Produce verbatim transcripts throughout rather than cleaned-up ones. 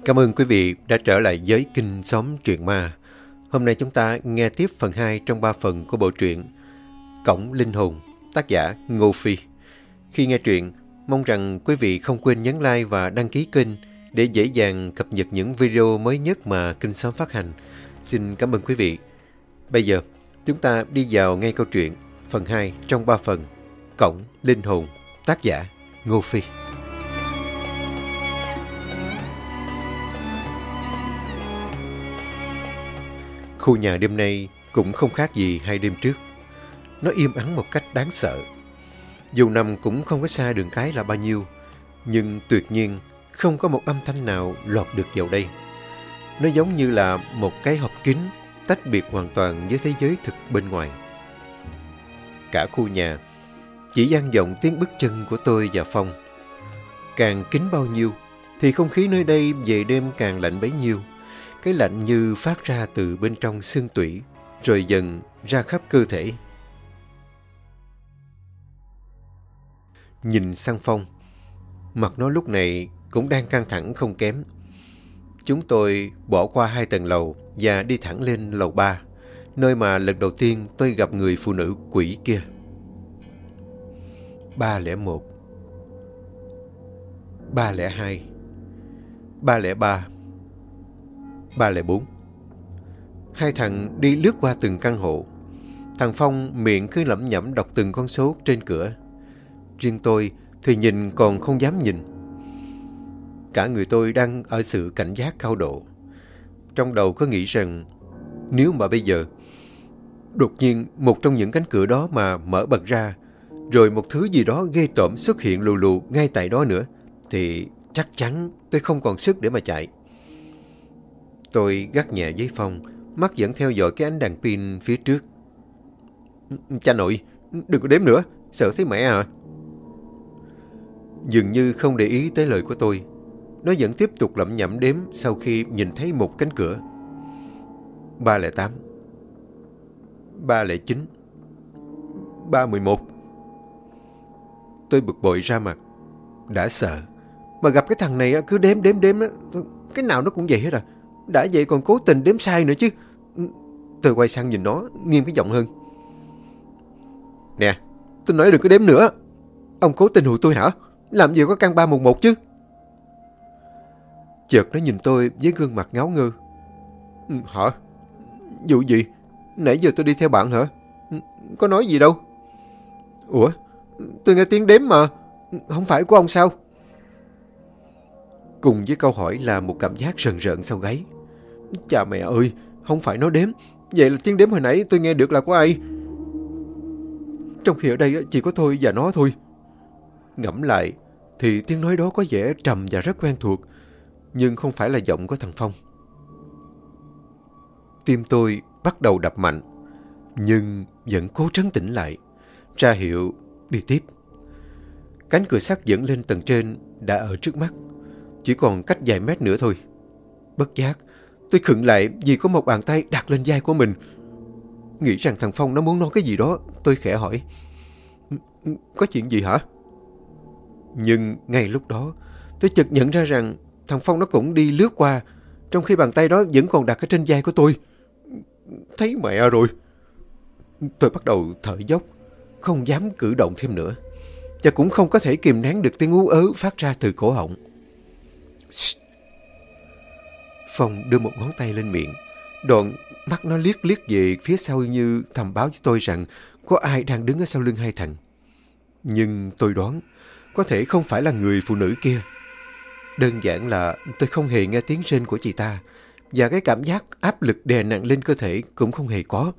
Cảm ơn quý vị đã trở lại với Kinh Xóm Truyện Ma. Hôm nay chúng ta nghe tiếp phần hai trong ba phần của bộ truyện Cổng Linh Hồn, tác giả Ngô Phi. Khi nghe truyện, mong rằng quý vị không quên nhấn like và đăng ký kênh để dễ dàng cập nhật những video mới nhất mà Kinh Xóm phát hành. Xin cảm ơn quý vị. Bây giờ, chúng ta đi vào ngay câu chuyện phần hai trong ba phần Cổng Linh Hồn, tác giả Ngô Phi. Khu nhà đêm nay cũng không khác gì hai đêm trước. Nó im ắng một cách đáng sợ. Dù nằm cũng không có xa đường cái là bao nhiêu, nhưng tuyệt nhiên không có một âm thanh nào lọt được vào đây. Nó giống như là một cái hộp kín tách biệt hoàn toàn với thế giới thực bên ngoài. Cả khu nhà chỉ vang vọng tiếng bước chân của tôi và Phong. Càng kín bao nhiêu thì không khí nơi đây về đêm càng lạnh bấy nhiêu. Cái lạnh như phát ra từ bên trong xương tủy, rồi dần ra khắp cơ thể. Nhìn sang Phong, mặt nó lúc này cũng đang căng thẳng không kém. Chúng tôi bỏ qua hai tầng lầu và đi thẳng lên lầu ba, nơi mà lần đầu tiên tôi gặp người phụ nữ quỷ kia. ba lẻ một, ba lẻ hai, ba lẻ ba, ba lẻ bốn. Hai thằng đi lướt qua từng căn hộ. Thằng Phong miệng cứ lẩm nhẩm đọc từng con số trên cửa. Riêng tôi thì nhìn còn không dám nhìn. Cả người tôi đang ở sự cảnh giác cao độ. Trong đầu có nghĩ rằng nếu mà bây giờ đột nhiên một trong những cánh cửa đó mà mở bật ra, rồi một thứ gì đó ghê tởm xuất hiện lù lù ngay tại đó nữa, thì chắc chắn tôi không còn sức để mà chạy. Tôi gắt nhẹ với Phong, mắt vẫn theo dõi cái ánh đèn pin phía trước. Cha nội, đừng có đếm nữa, sợ thấy mẹ à. Dường như không để ý tới lời của tôi, nó vẫn tiếp tục lẩm nhẩm đếm sau khi nhìn thấy một cánh cửa. ba lẻ tám, ba lẻ chín, ba mười một. Tôi bực bội ra mặt. Đã sợ, mà gặp cái thằng này cứ đếm đếm đếm, cái nào nó cũng vậy hết à. Đã vậy còn cố tình đếm sai nữa chứ. Tôi quay sang nhìn nó, nghiêm cái giọng hơn. Nè, tôi nói đừng có đếm nữa. Ông cố tình hù tôi hả? Làm gì có căn ba một một chứ. Chợt nó nhìn tôi với gương mặt ngáo ngơ. Hả? Vụ gì? Nãy giờ tôi đi theo bạn hả? Có nói gì đâu. Ủa? Tôi nghe tiếng đếm mà. Không phải của ông sao? Cùng với câu hỏi là một cảm giác rần rợn sau gáy. Chà mẹ ơi, không phải nó đếm. Vậy là tiếng đếm hồi nãy tôi nghe được là của ai? Trong khi ở đây chỉ có tôi và nó thôi. Ngẫm lại thì tiếng nói đó có vẻ trầm và rất quen thuộc, nhưng không phải là giọng của thằng Phong. Tim tôi bắt đầu đập mạnh, nhưng vẫn cố trấn tĩnh lại, ra hiệu đi tiếp. Cánh cửa sắt dẫn lên tầng trên đã ở trước mắt, chỉ còn cách vài mét nữa thôi. Bất giác, tôi khựng lại vì có một bàn tay đặt lên vai của mình. Nghĩ rằng thằng Phong nó muốn nói cái gì đó, tôi khẽ hỏi. Có chuyện gì hả? Nhưng ngay lúc đó, tôi chợt nhận ra rằng thằng Phong nó cũng đi lướt qua, trong khi bàn tay đó vẫn còn đặt ở trên vai của tôi. Thấy mẹ rồi. Tôi bắt đầu thở dốc, không dám cử động thêm nữa, và cũng không có thể kìm nén được tiếng ú ớ phát ra từ cổ họng. Phong đưa một ngón tay lên miệng, đoạn mắt nó liếc liếc về phía sau như thầm báo với tôi rằng có ai đang đứng ở sau lưng hai thằng. Nhưng tôi đoán có thể không phải là người phụ nữ kia. Đơn giản là tôi không hề nghe tiếng rên của chị ta, và cái cảm giác áp lực đè nặng lên cơ thể cũng không hề có.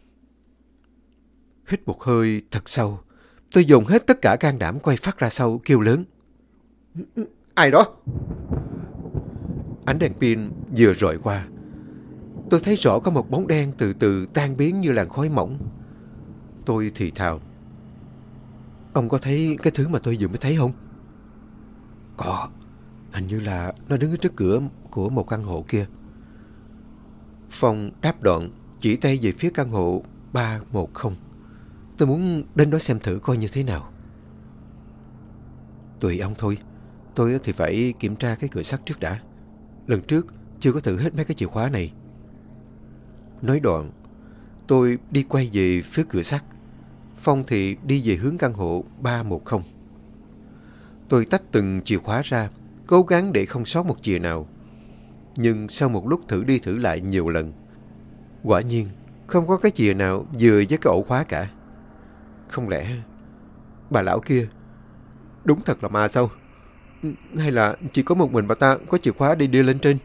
Hít một hơi thật sâu, tôi dồn hết tất cả can đảm quay phát ra sau kêu lớn. Ai đó? Ánh đèn pin vừa rọi qua, tôi thấy rõ có một bóng đen từ từ tan biến như làn khói mỏng. Tôi thì thào. Ông có thấy cái thứ mà tôi vừa mới thấy không? Có. Hình như là nó đứng ở trước cửa của một căn hộ kia. Phong đáp đoạn, chỉ tay về phía căn hộ ba một không. Tôi muốn đến đó xem thử coi như thế nào. Tùy ông thôi. Tôi thì phải kiểm tra cái cửa sắt trước đã. lần trước chưa có thử hết mấy cái chìa khóa này. Nói đoạn, tôi đi quay về phía cửa sắt. Phong thì đi về hướng căn hộ ba một không. Tôi tách từng chìa khóa ra, cố gắng để không sót một chìa nào. Nhưng sau một lúc thử đi thử lại nhiều lần, quả nhiên không có cái chìa nào vừa với cái ổ khóa cả. Không lẽ bà lão kia đúng thật là ma sao? Hay là chỉ có một mình bà ta có chìa khóa để đưa lên trên?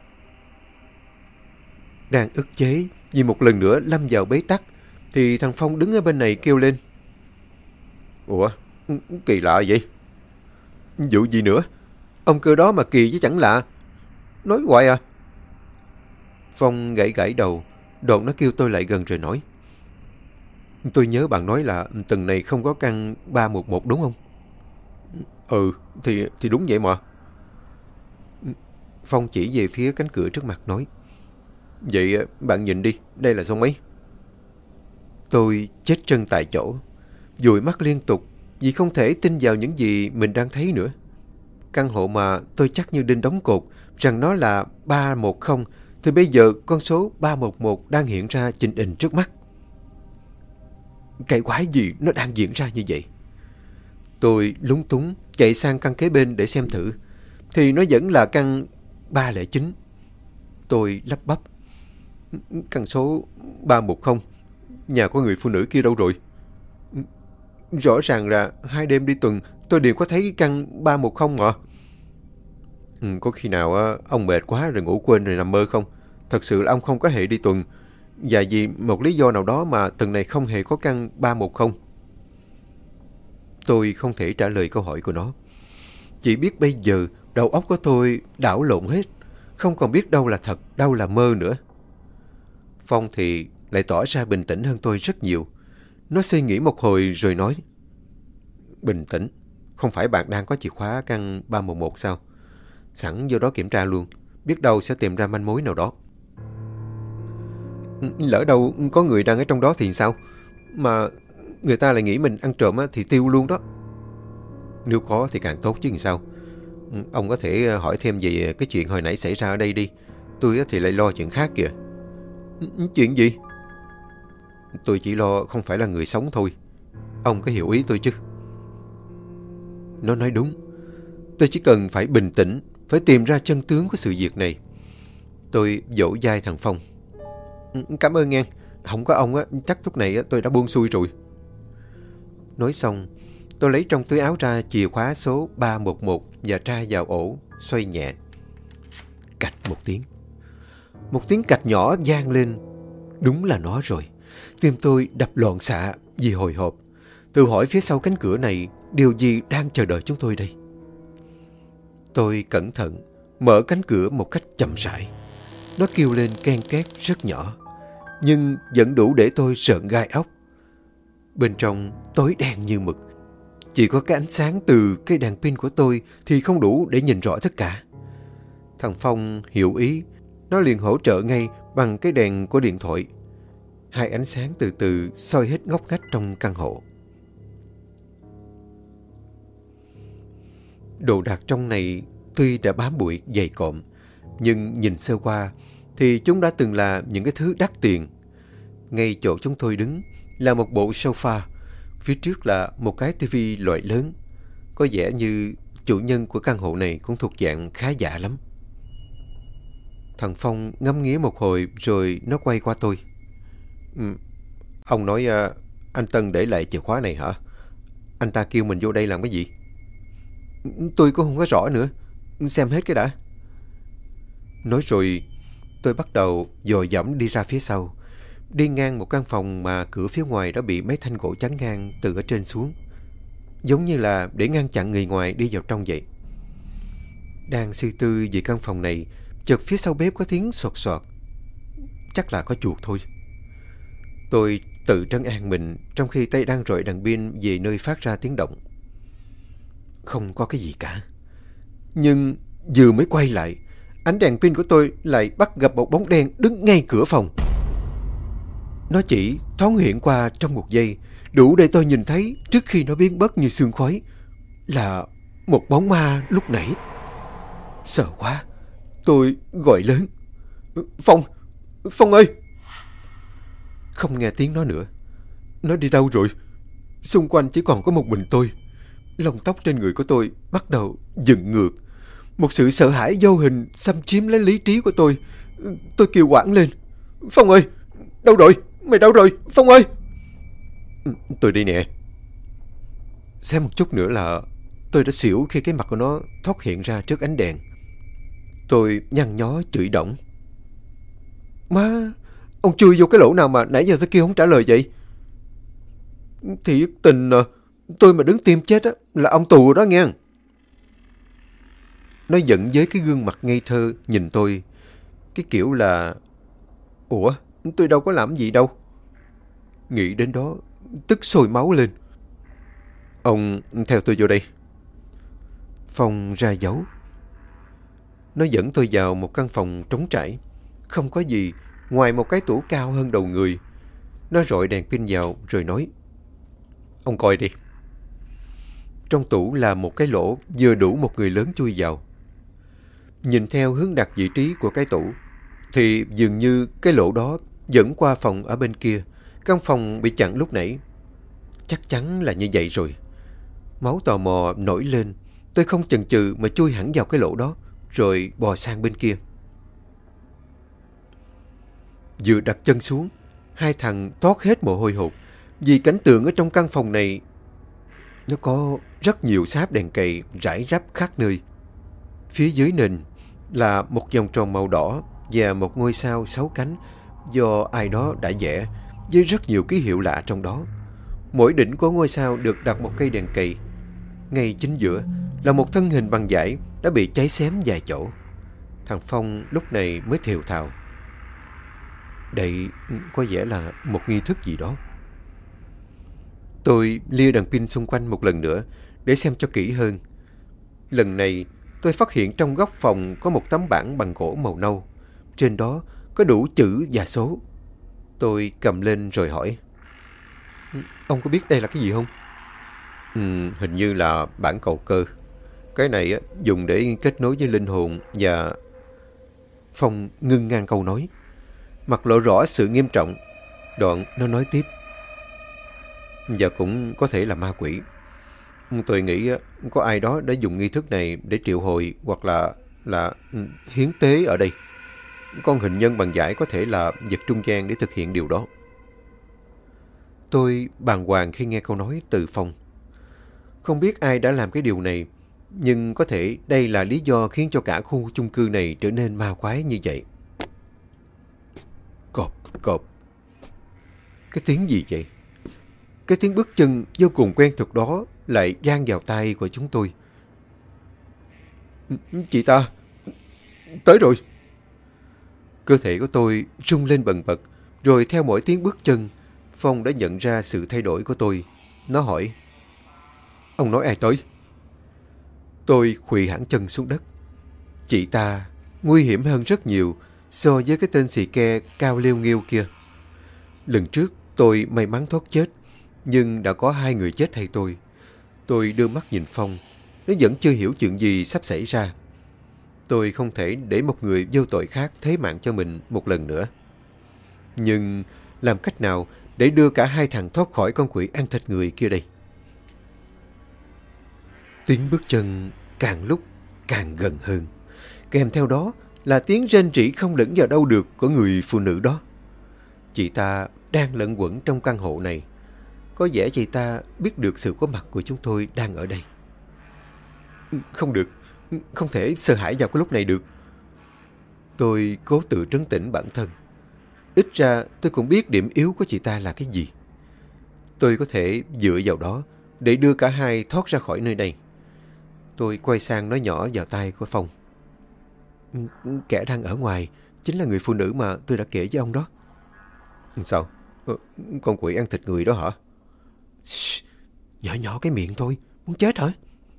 Đang ức chế vì một lần nữa lâm vào bế tắc, thì thằng Phong đứng ở bên này kêu lên. Ủa, kỳ lạ vậy? Vụ gì nữa? Ông cơ đó mà kỳ chứ chẳng lạ. Nói hoài à? Phong gãy gãy đầu, đoạn nó kêu tôi lại gần rồi nói. Tôi nhớ bạn nói là tầng này không có căn ba một một đúng không? Ừ, thì, thì đúng vậy mà. Phong chỉ về phía cánh cửa trước mặt nói. Vậy bạn nhìn đi, đây là số mấy? Tôi chết chân tại chỗ, dụi mắt liên tục vì không thể tin vào những gì mình đang thấy nữa. Căn hộ mà tôi chắc như đinh đóng cột rằng nó là ba một không, thì bây giờ con số ba một một đang hiện ra chình ình trước mắt. Cái quái gì nó đang diễn ra như vậy? Tôi lúng túng chạy sang căn kế bên để xem thử, thì nó vẫn là căn ba không chín. Tôi lắp bắp. Căn số ba một không, nhà của người phụ nữ kia đâu rồi? Rõ ràng là hai đêm đi tuần tôi đều có thấy căn ba một không mà. Ừ, có khi nào ông mệt quá rồi ngủ quên rồi nằm mơ không? Thật sự là ông không có hề đi tuần, và vì một lý do nào đó mà tầng này không hề có căn ba một không. Tôi không thể trả lời câu hỏi của nó. Chỉ biết bây giờ đầu óc của tôi đảo lộn hết, không còn biết đâu là thật, đâu là mơ nữa. Phong thì lại tỏ ra bình tĩnh hơn tôi rất nhiều. Nó suy nghĩ một hồi rồi nói. Bình tĩnh? Không phải bạn đang có chìa khóa căn ba một một sao? Sẵn vô đó kiểm tra luôn, biết đâu sẽ tìm ra manh mối nào đó. Lỡ đâu có người đang ở trong đó thì sao? Mà người ta lại nghĩ mình ăn trộm thì tiêu luôn đó. Nếu có thì càng tốt chứ làm sao. Ông có thể hỏi thêm về cái chuyện hồi nãy xảy ra ở đây đi. Tôi thì lại lo chuyện khác kìa. Chuyện gì? Tôi chỉ lo không phải là người sống thôi. Ông có hiểu ý tôi chứ? Nó nói đúng. Tôi chỉ cần phải bình tĩnh, phải tìm ra chân tướng của sự việc này. Tôi vỗ vai thằng Phong. Cảm ơn nghe. Không có ông á, chắc lúc này tôi đã buông xuôi rồi. Nói xong, tôi lấy trong túi áo ra chìa khóa số ba một một và tra vào ổ, xoay nhẹ. Cạch một tiếng. Một tiếng cạch nhỏ vang lên. Đúng là nó rồi. Tim tôi đập loạn xạ vì hồi hộp. Tự hỏi phía sau cánh cửa này điều gì đang chờ đợi chúng tôi đây. Tôi cẩn thận mở cánh cửa một cách chậm rãi. Nó kêu lên ken két rất nhỏ, nhưng vẫn đủ để tôi rợn gai óc. Bên trong tối đen như mực. Chỉ có cái ánh sáng từ cây đèn pin của tôi thì không đủ để nhìn rõ tất cả. Thằng Phong hiểu ý. Nó liền hỗ trợ ngay bằng cái đèn của điện thoại. Hai ánh sáng từ từ soi hết ngóc ngách trong căn hộ. Đồ đạc trong này tuy đã bám bụi dày cộm, nhưng nhìn sơ qua thì chúng đã từng là những cái thứ đắt tiền. Ngay chỗ chúng tôi đứng là một bộ sofa, phía trước là một cái tivi loại lớn. Có vẻ như chủ nhân của căn hộ này cũng thuộc dạng khá giả lắm. Thằng Phong ngắm nghía một hồi rồi nó quay qua tôi. Ừ, ông nói uh, anh Tân để lại chìa khóa này hả? Anh ta kêu mình vô đây làm cái gì? Tôi cũng không có rõ nữa. Xem hết cái đã. Nói rồi tôi bắt đầu dò dẫm đi ra phía sau. Đi ngang một căn phòng mà cửa phía ngoài đã bị mấy thanh gỗ chắn ngang từ ở trên xuống, giống như là để ngăn chặn người ngoài đi vào trong vậy. Đang suy tư về căn phòng này, chợt phía sau bếp có tiếng sột soạt. Chắc là có chuột thôi. Tôi tự trấn an mình trong khi tay đang rọi đèn pin về nơi phát ra tiếng động. Không có cái gì cả. Nhưng vừa mới quay lại, ánh đèn pin của tôi lại bắt gặp một bóng đen đứng ngay cửa phòng. Nó chỉ thoáng hiện qua trong một giây, đủ để tôi nhìn thấy trước khi nó biến mất như sương khói, là một bóng ma lúc nãy. Sợ quá, Tôi gọi lớn. Phong! Phong ơi! Không nghe tiếng nó nữa. Nó đi đâu rồi? Xung quanh chỉ còn có một mình tôi. Lông tóc trên người của tôi bắt đầu dựng ngược. Một sự sợ hãi vô hình xâm chiếm lấy lý trí của tôi. Tôi kêu oảng lên. Phong ơi! Đâu rồi? Mày đâu rồi? Phong ơi! Tôi đây nè. Xem một chút nữa là tôi đã xỉu khi cái mặt của nó thoát hiện ra trước ánh đèn. Tôi nhăn nhó chửi đổng. Má! Ông chui vô cái lỗ nào mà nãy giờ tôi kêu không trả lời vậy? Thiệt tình à, tôi mà đứng tim chết á là ông tù đó nghe. Nó giận với cái gương mặt ngây thơ nhìn tôi. Cái kiểu là: Ủa, tôi đâu có làm gì đâu. Nghĩ đến đó, tức sôi máu lên. Ông theo tôi vô đây. Phong ra dấu. Nó dẫn tôi vào một căn phòng trống trải. Không có gì ngoài một cái tủ cao hơn đầu người. Nó rọi đèn pin vào rồi nói: Ông coi đi. Trong tủ là một cái lỗ vừa đủ một người lớn chui vào. Nhìn theo hướng đặt vị trí của cái tủ thì dường như cái lỗ đó dẫn qua phòng ở bên kia. Căn phòng bị chặn lúc nãy. Chắc chắn là như vậy rồi. Máu tò mò nổi lên. Tôi không chần chừ mà chui hẳn vào cái lỗ đó rồi bò sang bên kia. Vừa đặt chân xuống, hai thằng toát hết mồ hôi hột. Vì cảnh tượng ở trong căn phòng này nó có rất nhiều sáp đèn cầy rải rác khắp nơi. Phía dưới nền là một vòng tròn màu đỏ và một ngôi sao sáu cánh do ai đó đã vẽ với rất nhiều ký hiệu lạ trong đó. Mỗi đỉnh của ngôi sao được đặt một cây đèn cầy. Ngay chính giữa là một thân hình bằng vải đã bị cháy xém vài chỗ. Thằng Phong lúc này mới thều thào: Đây có vẻ là một nghi thức gì đó. Tôi lia đèn pin xung quanh một lần nữa để xem cho kỹ hơn. Lần này tôi phát hiện trong góc phòng có một tấm bảng bằng gỗ màu nâu. Trên đó có đủ chữ và số. Tôi cầm lên rồi hỏi: Ông có biết đây là cái gì không? Ừ, hình như là bảng cầu cơ. Cái này dùng để kết nối với linh hồn và... Phong ngưng ngang câu nói, mặt lộ rõ sự nghiêm trọng. Đoạn nó nói tiếp: Và cũng có thể là ma quỷ. Tôi nghĩ có ai đó đã dùng nghi thức này để triệu hồi hoặc là là hiến tế ở đây. Con hình nhân bằng vải có thể là vật trung gian để thực hiện điều đó. Tôi bàng hoàng khi nghe câu nói từ Phong. Không biết ai đã làm cái điều này, nhưng có thể đây là lý do khiến cho cả khu chung cư này trở nên ma quái như vậy. Cộp, cộp. Cái tiếng gì vậy? Cái tiếng bước chân vô cùng quen thuộc đó lại vang vào tai của chúng tôi. Chị ta, tới rồi. Cơ thể của tôi rung lên bần bật, rồi theo mỗi tiếng bước chân, Phong đã nhận ra sự thay đổi của tôi. Nó hỏi: Ông nói ai tới? Tôi khuỵu hẳn chân xuống đất. Chị ta nguy hiểm hơn rất nhiều so với cái tên xì ke cao liêu nghiêu kia. Lần trước tôi may mắn thoát chết, nhưng đã có hai người chết thay tôi. Tôi đưa mắt nhìn Phong. Nó vẫn chưa hiểu chuyện gì sắp xảy ra. Tôi không thể để một người vô tội khác thế mạng cho mình một lần nữa. Nhưng làm cách nào để đưa cả hai thằng thoát khỏi con quỷ ăn thịt người kia đây? Tiếng bước chân càng lúc càng gần hơn. Kèm theo đó là tiếng rên rỉ không lẫn vào đâu được của người phụ nữ đó. Chị ta đang lẩn quẩn trong căn hộ này. Có vẻ chị ta biết được sự có mặt của chúng tôi đang ở đây. Không được, không thể sợ hãi vào cái lúc này được. Tôi cố tự trấn tĩnh bản thân. Ít ra tôi cũng biết điểm yếu của chị ta là cái gì. Tôi có thể dựa vào đó để đưa cả hai thoát ra khỏi nơi này. Tôi quay sang nói nhỏ vào tai của Phong: Kẻ đang ở ngoài chính là người phụ nữ mà tôi đã kể với ông đó. Sao? Con quỷ ăn thịt người đó hả? Shh, nhỏ nhỏ cái miệng thôi, muốn chết hả?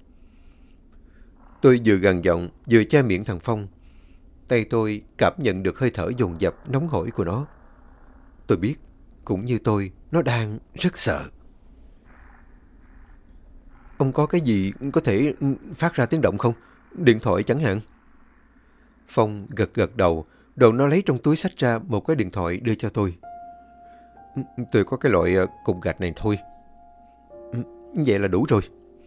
Tôi vừa gằn giọng vừa che miệng thằng Phong. Tay tôi cảm nhận được hơi thở dồn dập nóng hổi của nó. Tôi biết, cũng như tôi, nó đang rất sợ. Ông có cái gì có thể phát ra tiếng động không? Điện thoại chẳng hạn. Phong gật gật đầu, rồi nó lấy trong túi xách ra một cái điện thoại đưa cho tôi. Tôi có cái loại cục gạch này thôi. Vậy là đủ rồi.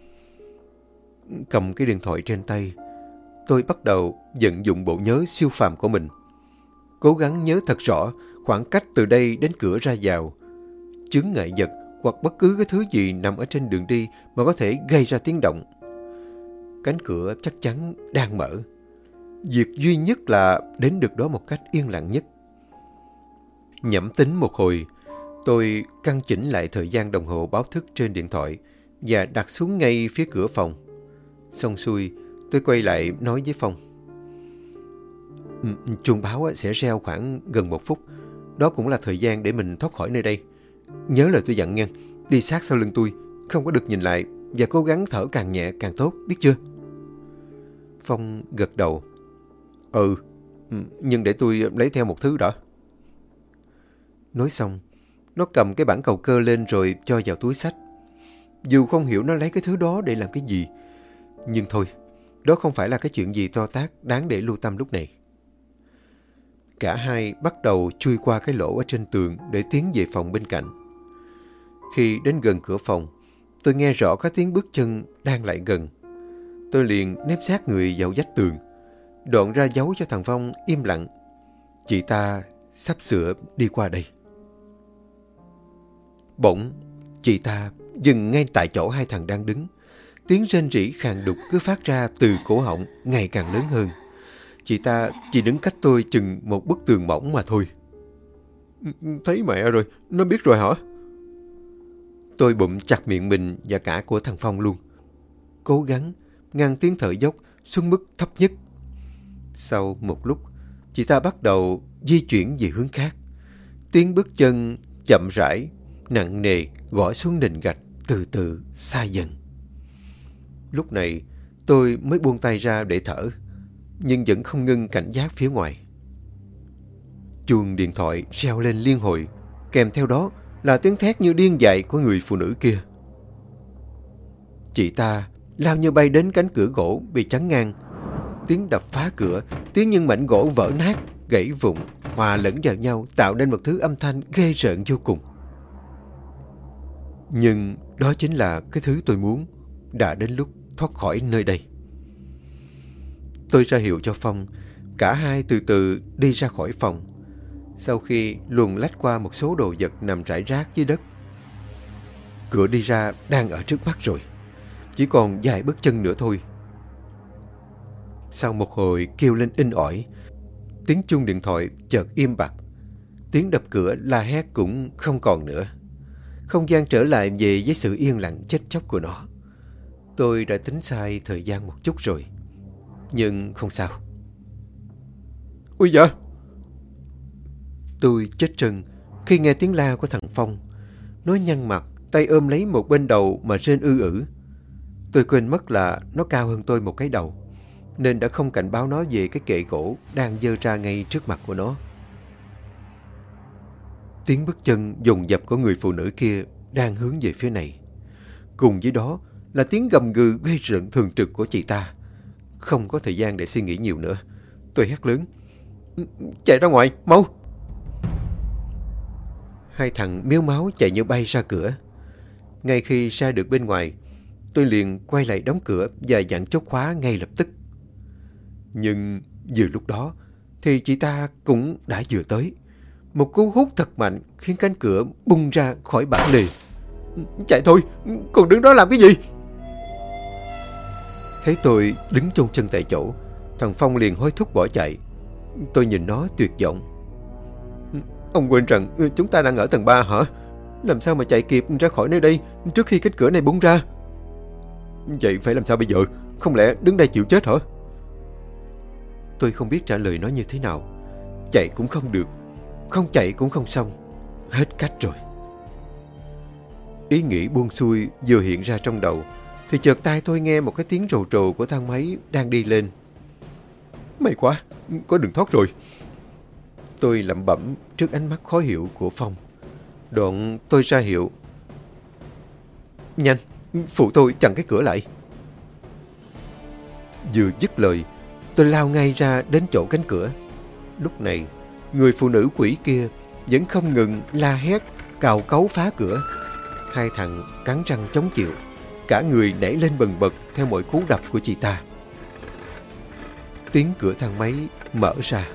Cầm cái điện thoại trên tay, tôi bắt đầu vận dụng bộ nhớ siêu phàm của mình. Cố gắng nhớ thật rõ khoảng cách từ đây đến cửa ra vào, chướng ngại vật hoặc bất cứ cái thứ gì nằm ở trên đường đi mà có thể gây ra tiếng động. Cánh cửa chắc chắn đang mở. Việc duy nhất là đến được đó một cách yên lặng nhất. Nhẩm tính một hồi, tôi căn chỉnh lại thời gian đồng hồ báo thức trên điện thoại và đặt xuống ngay phía cửa phòng. Xong xuôi, tôi quay lại nói với Phong. Chuông báo sẽ reo khoảng gần một phút. Đó cũng là thời gian để mình thoát khỏi nơi đây. Nhớ lời tôi dặn nha, đi sát sau lưng tôi, không có được nhìn lại và cố gắng thở càng nhẹ càng tốt, biết chưa? Phong gật đầu. Ừ, nhưng để tôi lấy theo một thứ đã. Nói xong, nó cầm cái bảng cầu cơ lên rồi cho vào túi xách. Dù không hiểu nó lấy cái thứ đó để làm cái gì, nhưng thôi, đó không phải là cái chuyện gì to tát đáng để lưu tâm lúc này. Cả hai bắt đầu chui qua cái lỗ ở trên tường để tiến về phòng bên cạnh. Khi đến gần cửa phòng, tôi nghe rõ có tiếng bước chân đang lại gần. Tôi liền nép sát người vào vách tường, đoạn ra dấu cho thằng Phong im lặng. Chị ta sắp sửa đi qua đây. Bỗng, chị ta dừng ngay tại chỗ hai thằng đang đứng. Tiếng rên rỉ khàn đục cứ phát ra từ cổ họng ngày càng lớn hơn. Chị ta chỉ đứng cách tôi chừng một bức tường mỏng mà thôi. Thấy mẹ rồi, nó biết rồi hả? Tôi bụm chặt miệng mình và cả của thằng Phong luôn. Cố gắng ngăn tiếng thở dốc xuống mức thấp nhất. Sau một lúc, chị ta bắt đầu di chuyển về hướng khác. Tiếng bước chân chậm rãi, nặng nề gõ xuống nền gạch từ từ xa dần. Lúc này tôi mới buông tay ra để thở, nhưng vẫn không ngưng cảnh giác phía ngoài. Chuông điện thoại reo lên liên hồi, kèm theo đó là tiếng thét như điên dại của người phụ nữ kia. Chị ta lao như bay đến cánh cửa gỗ bị chắn ngang. Tiếng đập phá cửa, tiếng những mảnh gỗ vỡ nát, gãy vụn, hòa lẫn vào nhau tạo nên một thứ âm thanh ghê rợn vô cùng. Nhưng đó chính là cái thứ tôi muốn. Đã đến lúc thoát khỏi nơi đây. Tôi ra hiệu cho Phong. Cả hai từ từ đi ra khỏi phòng. Sau khi luồn lách qua một số đồ vật nằm rải rác dưới đất. Cửa đi ra đang ở trước mắt rồi. Chỉ còn vài bước chân nữa thôi. Sau một hồi kêu lên inh ỏi, tiếng chuông điện thoại chợt im bặt. Tiếng đập cửa la hét cũng không còn nữa. Không gian trở lại về với sự yên lặng chết chóc của nó. Tôi đã tính sai thời gian một chút rồi. Nhưng không sao. Ôi dạ! Tôi chết trân khi nghe tiếng la của thằng Phong. Nó nhăn mặt, tay ôm lấy một bên đầu mà rên ư ử. Tôi quên mất là nó cao hơn tôi một cái đầu, nên đã không cảnh báo nó về cái kệ gỗ đang giơ ra ngay trước mặt của nó. Tiếng bước chân dồn dập của người phụ nữ kia đang hướng về phía này. Cùng với đó là tiếng gầm gừ gây rợn thường trực của chị ta. Không có thời gian để suy nghĩ nhiều nữa. Tôi hét lớn. Chạy ra ngoài, mau! Hai thằng miếu máu chạy như bay ra cửa. Ngay khi ra được bên ngoài, tôi liền quay lại đóng cửa và dặn chốt khóa ngay lập tức. Nhưng vừa lúc đó thì chị ta cũng đã vừa tới. Một cú hút thật mạnh khiến cánh cửa bung ra khỏi bản lề. Chạy thôi, còn đứng đó làm cái gì? Thấy tôi đứng chôn chân tại chỗ, thằng Phong liền hối thúc bỏ chạy. Tôi nhìn nó tuyệt vọng. Ông quên rằng chúng ta đang ở tầng ba hả? Làm sao mà chạy kịp ra khỏi nơi đây trước khi cánh cửa này bung ra? Vậy phải làm sao bây giờ? Không lẽ đứng đây chịu chết hả? Tôi không biết trả lời nó như thế nào. Chạy cũng không được, không chạy cũng không xong. Hết cách rồi. Ý nghĩ buông xuôi vừa hiện ra trong đầu thì chợt tai tôi nghe một cái tiếng rồ rồ của thang máy đang đi lên. May quá, có đường thoát rồi. Tôi lẩm bẩm trước ánh mắt khó hiểu của Phong. Đoạn tôi ra hiệu. Nhanh, phụ tôi chặn cái cửa lại. Vừa dứt lời Tôi lao ngay ra đến chỗ cánh cửa. Lúc này, người phụ nữ quỷ kia vẫn không ngừng la hét, cào cấu phá cửa. Hai thằng cắn răng chống chịu, cả người nảy lên bần bật theo mọi cú đập của chị ta. Tiếng cửa thang máy mở ra.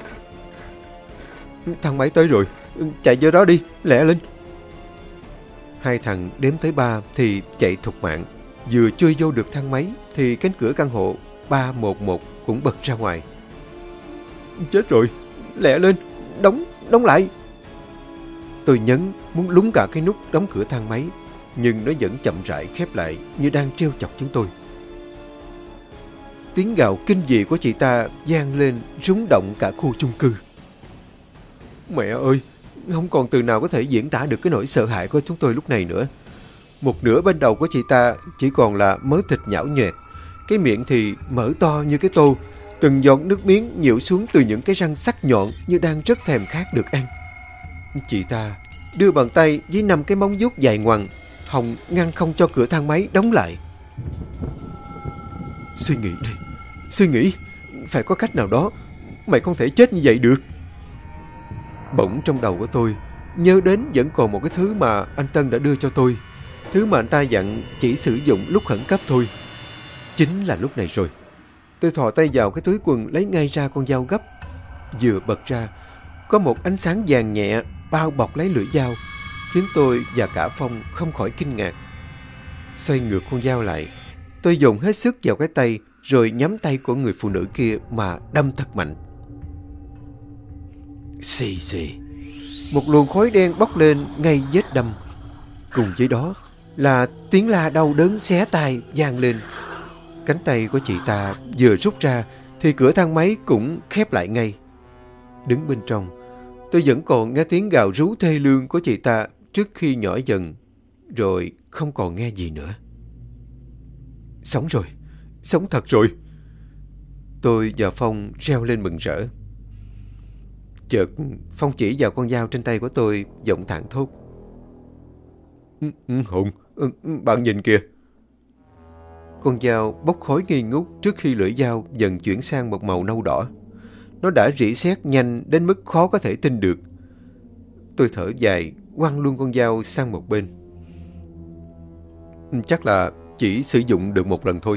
Thang máy tới rồi, chạy vô đó đi, lẹ lên. Hai thằng đếm tới ba thì chạy thục mạng. Vừa chui vô được thang máy thì cánh cửa căn hộ ba một một cũng bật ra ngoài. Chết rồi, lẹ lên, đóng, đóng lại. Tôi nhấn muốn lúng cả cái nút đóng cửa thang máy, nhưng nó vẫn chậm rãi khép lại như đang trêu chọc chúng tôi. Tiếng gào kinh dị của chị ta vang lên rúng động cả khu chung cư. Mẹ ơi, không còn từ nào có thể diễn tả được cái nỗi sợ hãi của chúng tôi lúc này nữa. Một nửa bên đầu của chị ta chỉ còn là mớ thịt nhão nhoẹt, cái miệng thì mở to như cái tô, từng giọt nước miếng nhiễu xuống từ những cái răng sắc nhọn như đang rất thèm khát được ăn. Chị ta đưa bàn tay với năm cái móng vuốt dài ngoằng, hòng ngăn không cho cửa thang máy đóng lại. Suy nghĩ đi, suy nghĩ, phải có cách nào đó, mày không thể chết như vậy được. Bỗng trong đầu của tôi nhớ đến vẫn còn một cái thứ mà anh Tân đã đưa cho tôi, thứ mà anh ta dặn chỉ sử dụng lúc khẩn cấp thôi. Chính là lúc này rồi. Tôi thò tay vào cái túi quần lấy ngay ra con dao gấp. Vừa bật ra, có một ánh sáng vàng nhẹ bao bọc lấy lưỡi dao, khiến tôi và cả Phong không khỏi kinh ngạc. Xoay ngược con dao lại, tôi dồn hết sức vào cái tay, rồi nhắm tay của người phụ nữ kia mà đâm thật mạnh. Xì xì, một luồng khói đen bốc lên ngay vết đâm. Cùng với đó là tiếng la đau đớn xé tai vang lên. Cánh tay của chị ta vừa rút ra thì cửa thang máy cũng khép lại ngay. Đứng bên trong, tôi vẫn còn nghe tiếng gào rú thê lương của chị ta trước khi nhỏ dần, rồi không còn nghe gì nữa. Sống rồi, sống thật rồi. Tôi và Phong reo lên mừng rỡ. Chợt Phong chỉ vào con dao trên tay của tôi, giọng thảng thốt. Hùng, bạn nhìn kìa. Con dao bốc khói nghi ngút trước khi lưỡi dao dần chuyển sang một màu nâu đỏ. Nó đã rỉ sét nhanh đến mức khó có thể tin được. Tôi thở dài, quăng luôn con dao sang một bên. Chắc là chỉ sử dụng được một lần thôi.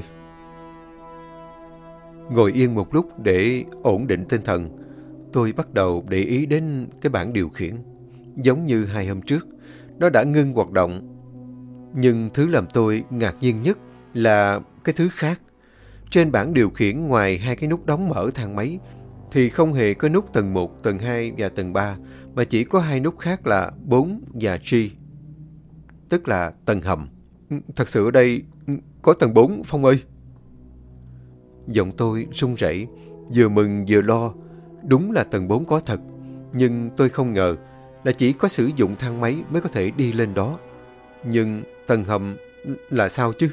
Ngồi yên một lúc để ổn định tinh thần, tôi bắt đầu để ý đến cái bảng điều khiển. Giống như hai hôm trước, nó đã ngưng hoạt động. Nhưng thứ làm tôi ngạc nhiên nhất là cái thứ khác. Trên bảng điều khiển, ngoài hai cái nút đóng mở thang máy, thì không hề có nút tầng một, tầng hai và tầng ba, mà chỉ có hai nút khác là bốn và G, tức là tầng hầm. Thật sự ở đây có tầng bốn, Phong ơi. Giọng tôi run rẩy, vừa mừng vừa lo. Đúng là tầng bốn có thật, nhưng tôi không ngờ là chỉ có sử dụng thang máy mới có thể đi lên đó. Nhưng tầng hầm là sao chứ?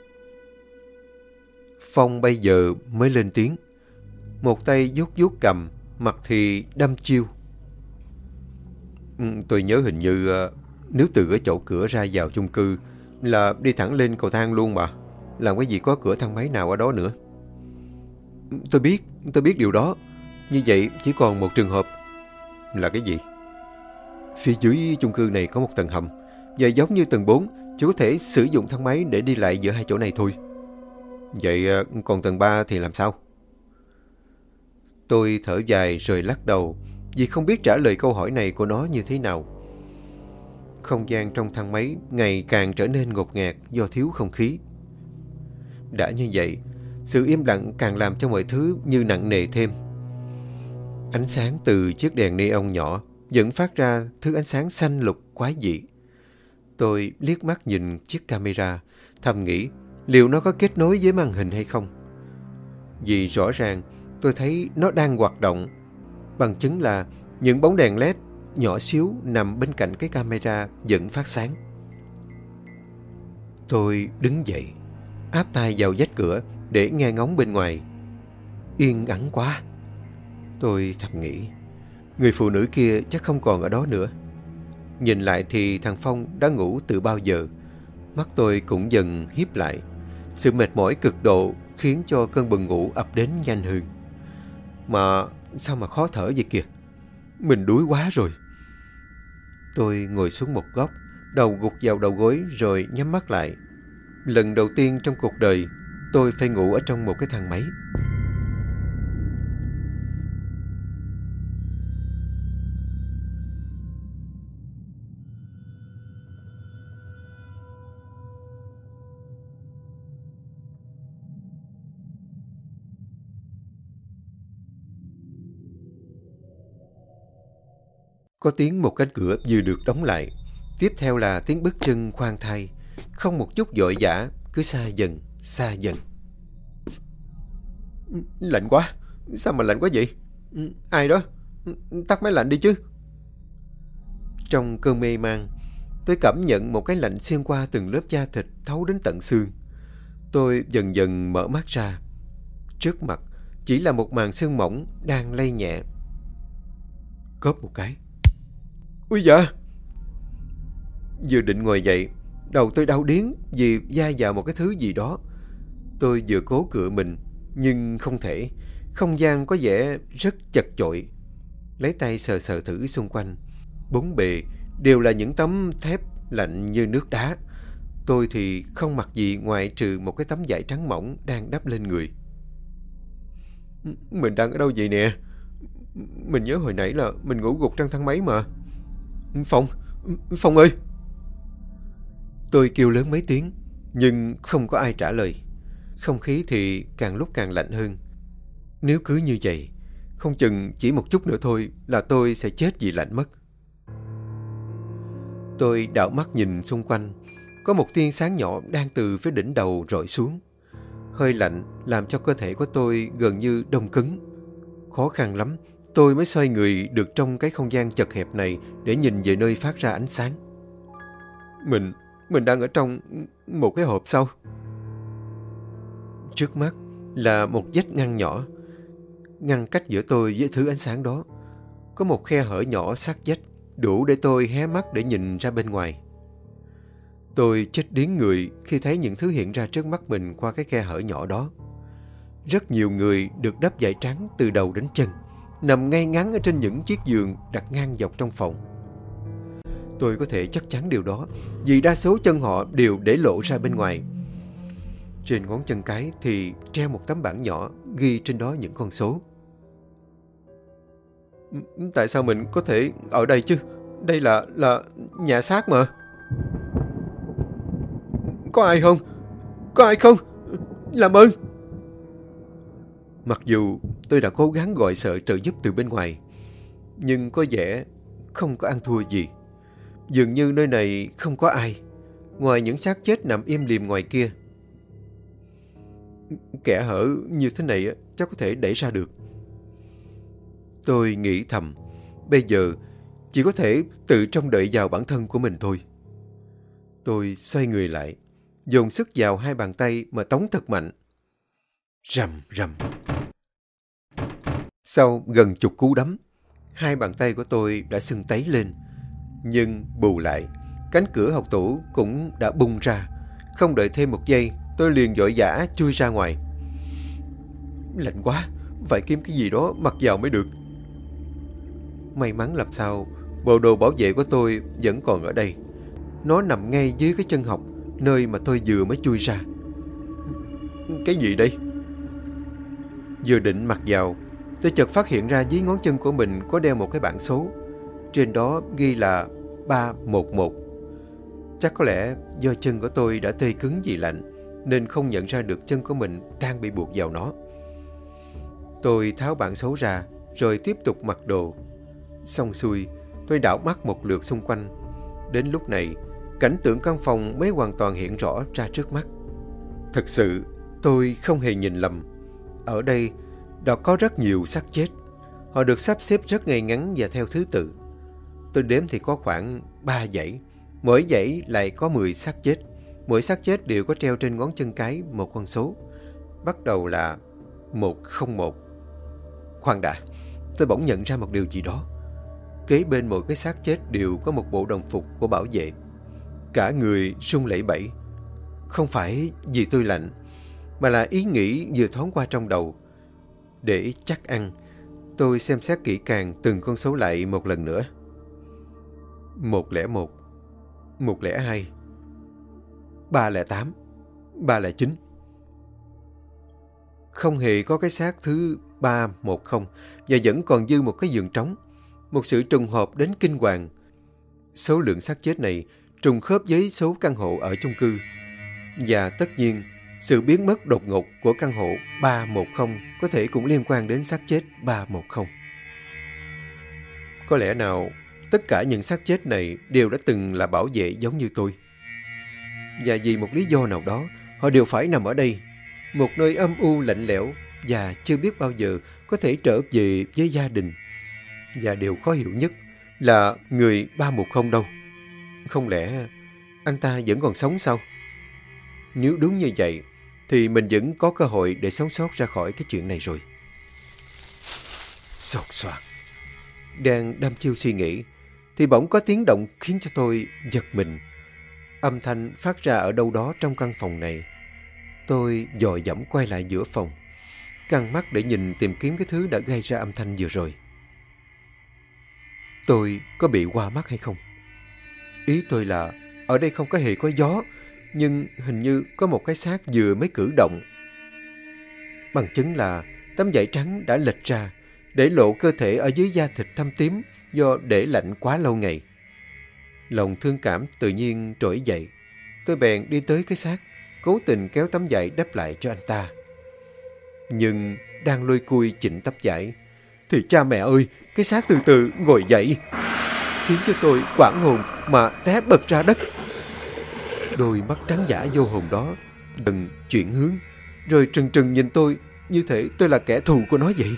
Phong bây giờ mới lên tiếng. Một tay vuốt vuốt cầm, mặt thì đăm chiêu. Tôi nhớ hình như nếu từ cái chỗ cửa ra vào chung cư là đi thẳng lên cầu thang luôn mà. Làm cái gì có cửa thang máy nào ở đó nữa. Tôi biết, tôi biết điều đó. Như vậy chỉ còn một trường hợp. Là cái gì? Phía dưới chung cư này có một tầng hầm, và giống như tầng bốn, chỉ có thể sử dụng thang máy để đi lại giữa hai chỗ này thôi. Vậy còn tầng ba thì làm sao? Tôi thở dài rồi lắc đầu, vì không biết trả lời câu hỏi này của nó như thế nào. Không gian trong thang máy ngày càng trở nên ngột ngạt do thiếu không khí. Đã như vậy, sự im lặng càng làm cho mọi thứ như nặng nề thêm. Ánh sáng từ chiếc đèn neon nhỏ vẫn phát ra thứ ánh sáng xanh lục quái dị. Tôi liếc mắt nhìn chiếc camera, thầm nghĩ liệu nó có kết nối với màn hình hay không. Vì rõ ràng tôi thấy nó đang hoạt động. Bằng chứng là những bóng đèn led nhỏ xíu nằm bên cạnh cái camera vẫn phát sáng. Tôi đứng dậy, áp tai vào vách cửa để nghe ngóng bên ngoài. Yên ắng quá. Tôi thầm nghĩ, người phụ nữ kia chắc không còn ở đó nữa. Nhìn lại thì thằng Phong đã ngủ từ bao giờ. Mắt tôi cũng dần híp lại. Sự mệt mỏi cực độ khiến cho cơn buồn ngủ ập đến nhanh hơn. Mà sao mà khó thở vậy kìa? Mình đuối quá rồi. Tôi ngồi xuống một góc, đầu gục vào đầu gối rồi nhắm mắt lại. Lần đầu tiên trong cuộc đời, tôi phải ngủ ở trong một cái thang máy. Có tiếng một cánh cửa vừa được đóng lại. Tiếp theo là tiếng bước chân khoan thai, không một chút vội vã, cứ xa dần, xa dần. Lạnh quá, sao mà lạnh quá vậy? Ai đó? Tắt máy lạnh đi chứ. Trong cơn mê man, tôi cảm nhận một cái lạnh xuyên qua từng lớp da thịt thấu đến tận xương. Tôi dần dần mở mắt ra. Trước mặt chỉ là một màn sương mỏng đang lay nhẹ. Cóp một cái. Ui dạ! Vừa định ngồi dậy, đầu tôi đau điếng vì va vào một cái thứ gì đó. Tôi vừa cố cựa mình, nhưng không thể. Không gian có vẻ rất chật chội. Lấy tay sờ sờ thử xung quanh. Bốn bề đều là những tấm thép lạnh như nước đá. Tôi thì không mặc gì ngoại trừ một cái tấm vải trắng mỏng đang đắp lên người. Mình đang ở đâu vậy nè? Mình nhớ hồi nãy là mình ngủ gục trong thang máy mà. Phong, Phong ơi! Tôi kêu lớn mấy tiếng, nhưng không có ai trả lời. Không khí thì càng lúc càng lạnh hơn. Nếu cứ như vậy, không chừng chỉ một chút nữa thôi là tôi sẽ chết vì lạnh mất. Tôi đảo mắt nhìn xung quanh. Có một tia sáng nhỏ đang từ phía đỉnh đầu rọi xuống. Hơi lạnh làm cho cơ thể của tôi gần như đông cứng. Khó khăn lắm tôi mới xoay người được trong cái không gian chật hẹp này để nhìn về nơi phát ra ánh sáng. Mình, mình đang ở trong một cái hộp sao? Trước mắt là một vách ngăn nhỏ, ngăn cách giữa tôi với thứ ánh sáng đó. Có một khe hở nhỏ sát vách, đủ để tôi hé mắt để nhìn ra bên ngoài. Tôi chết điếng người khi thấy những thứ hiện ra trước mắt mình qua cái khe hở nhỏ đó. Rất nhiều người được đắp vải trắng từ đầu đến chân, nằm ngay ngắn ở trên những chiếc giường đặt ngang dọc trong phòng. Tôi có thể chắc chắn điều đó vì đa số chân họ đều để lộ ra bên ngoài. Trên ngón chân cái thì treo một tấm bảng nhỏ ghi trên đó những con số. Tại sao mình có thể ở đây chứ? Đây là là nhà xác mà. Có ai không? Có ai không? Làm ơn! Mặc dù tôi đã cố gắng gọi sợ trợ giúp từ bên ngoài, nhưng có vẻ không có ăn thua gì. Dường như nơi này không có ai, ngoài những xác chết nằm im lìm ngoài kia. Kẻ hở như thế này chắc có thể đẩy ra được. Tôi nghĩ thầm, bây giờ chỉ có thể tự trông đợi vào bản thân của mình thôi. Tôi xoay người lại, dồn sức vào hai bàn tay mà tống thật mạnh. Rầm rầm. Sau gần chục cú đấm, hai bàn tay của tôi đã sưng tấy lên. Nhưng bù lại, cánh cửa học tủ cũng đã bung ra. Không đợi thêm một giây, tôi liền vội vã chui ra ngoài. Lạnh quá, phải kiếm cái gì đó mặc vào mới được. May mắn làm sao, bộ đồ bảo vệ của tôi vẫn còn ở đây. Nó nằm ngay dưới cái chân học, nơi mà tôi vừa mới chui ra. Cái gì đây? Vừa định mặc vào, tôi chợt phát hiện ra dưới ngón chân của mình có đeo một cái bảng số. Trên đó ghi là ba một một. Chắc có lẽ do chân của tôi đã tê cứng vì lạnh, nên không nhận ra được chân của mình đang bị buộc vào nó. Tôi tháo bảng số ra, rồi tiếp tục mặc đồ. Xong xuôi, tôi đảo mắt một lượt xung quanh. Đến lúc này, cảnh tượng căn phòng mới hoàn toàn hiện rõ ra trước mắt. Thật sự, tôi không hề nhìn lầm. Ở đây đã có rất nhiều xác chết. Họ được sắp xếp rất ngay ngắn và theo thứ tự. Tôi đếm thì có khoảng ba dãy. Mỗi dãy lại có mười xác chết. Mỗi xác chết đều có treo trên ngón chân cái một con số. Bắt đầu là một không một. Khoan đã, tôi bỗng nhận ra một điều gì đó. Kế bên mỗi cái xác chết đều có một bộ đồng phục của bảo vệ. Cả người run lẩy bẩy. Không phải vì tôi lạnh, mà là ý nghĩ vừa thoáng qua trong đầu. Để chắc ăn, tôi xem xét kỹ càng từng con số lại một lần nữa. một không một, một không hai, ba không tám, ba không chín. Không hề có cái xác thứ ba một không và vẫn còn dư một cái giường trống. Một sự trùng hợp đến kinh hoàng. Số lượng xác chết này trùng khớp với số căn hộ ở chung cư. Và tất nhiên, sự biến mất đột ngột của căn hộ ba một không có thể cũng liên quan đến xác chết ba một không. Có lẽ nào tất cả những xác chết này đều đã từng là bảo vệ giống như tôi. Và vì một lý do nào đó, họ đều phải nằm ở đây, một nơi âm u lạnh lẽo và chưa biết bao giờ có thể trở về với gia đình. Và điều khó hiểu nhất là người ba một không đâu. Không lẽ anh ta vẫn còn sống sao? Nếu đúng như vậy, thì mình vẫn có cơ hội để sống sót ra khỏi cái chuyện này rồi. Xột xoạt. Đang đăm chiêu suy nghĩ, thì bỗng có tiếng động khiến cho tôi giật mình. Âm thanh phát ra ở đâu đó trong căn phòng này. Tôi dội dẫm quay lại giữa phòng, căng mắt để nhìn tìm kiếm cái thứ đã gây ra âm thanh vừa rồi. Tôi có bị hoa mắt hay không? Ý tôi là ở đây không có hề có gió, nhưng hình như có một cái xác vừa mới cử động. Bằng chứng là tấm vải trắng đã lệch ra, để lộ cơ thể ở dưới da thịt thâm tím do để lạnh quá lâu ngày. Lòng thương cảm tự nhiên trỗi dậy. Tôi bèn đi tới cái xác, cố tình kéo tấm vải đắp lại cho anh ta. Nhưng đang lôi cui chỉnh tấm vải, thì cha mẹ ơi, cái xác từ từ ngồi dậy, khiến cho tôi hoảng hồn mà té bật ra đất. Đôi mắt trắng dã vô hồn đó dần chuyển hướng, rồi trừng trừng nhìn tôi như thể tôi là kẻ thù của nó vậy.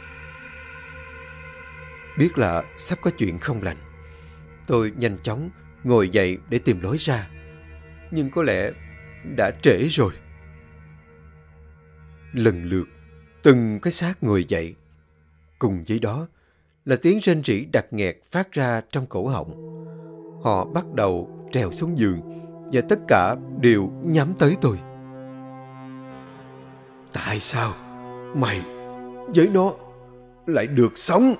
Biết là sắp có chuyện không lành, tôi nhanh chóng ngồi dậy để tìm lối ra. Nhưng có lẽ đã trễ rồi. Lần lượt, từng cái xác ngồi dậy. Cùng với đó là tiếng rên rỉ đặc nghẹt phát ra trong cổ họng. Họ bắt đầu trèo xuống giường và tất cả đều nhắm tới tôi. Tại sao mày với nó lại được sống?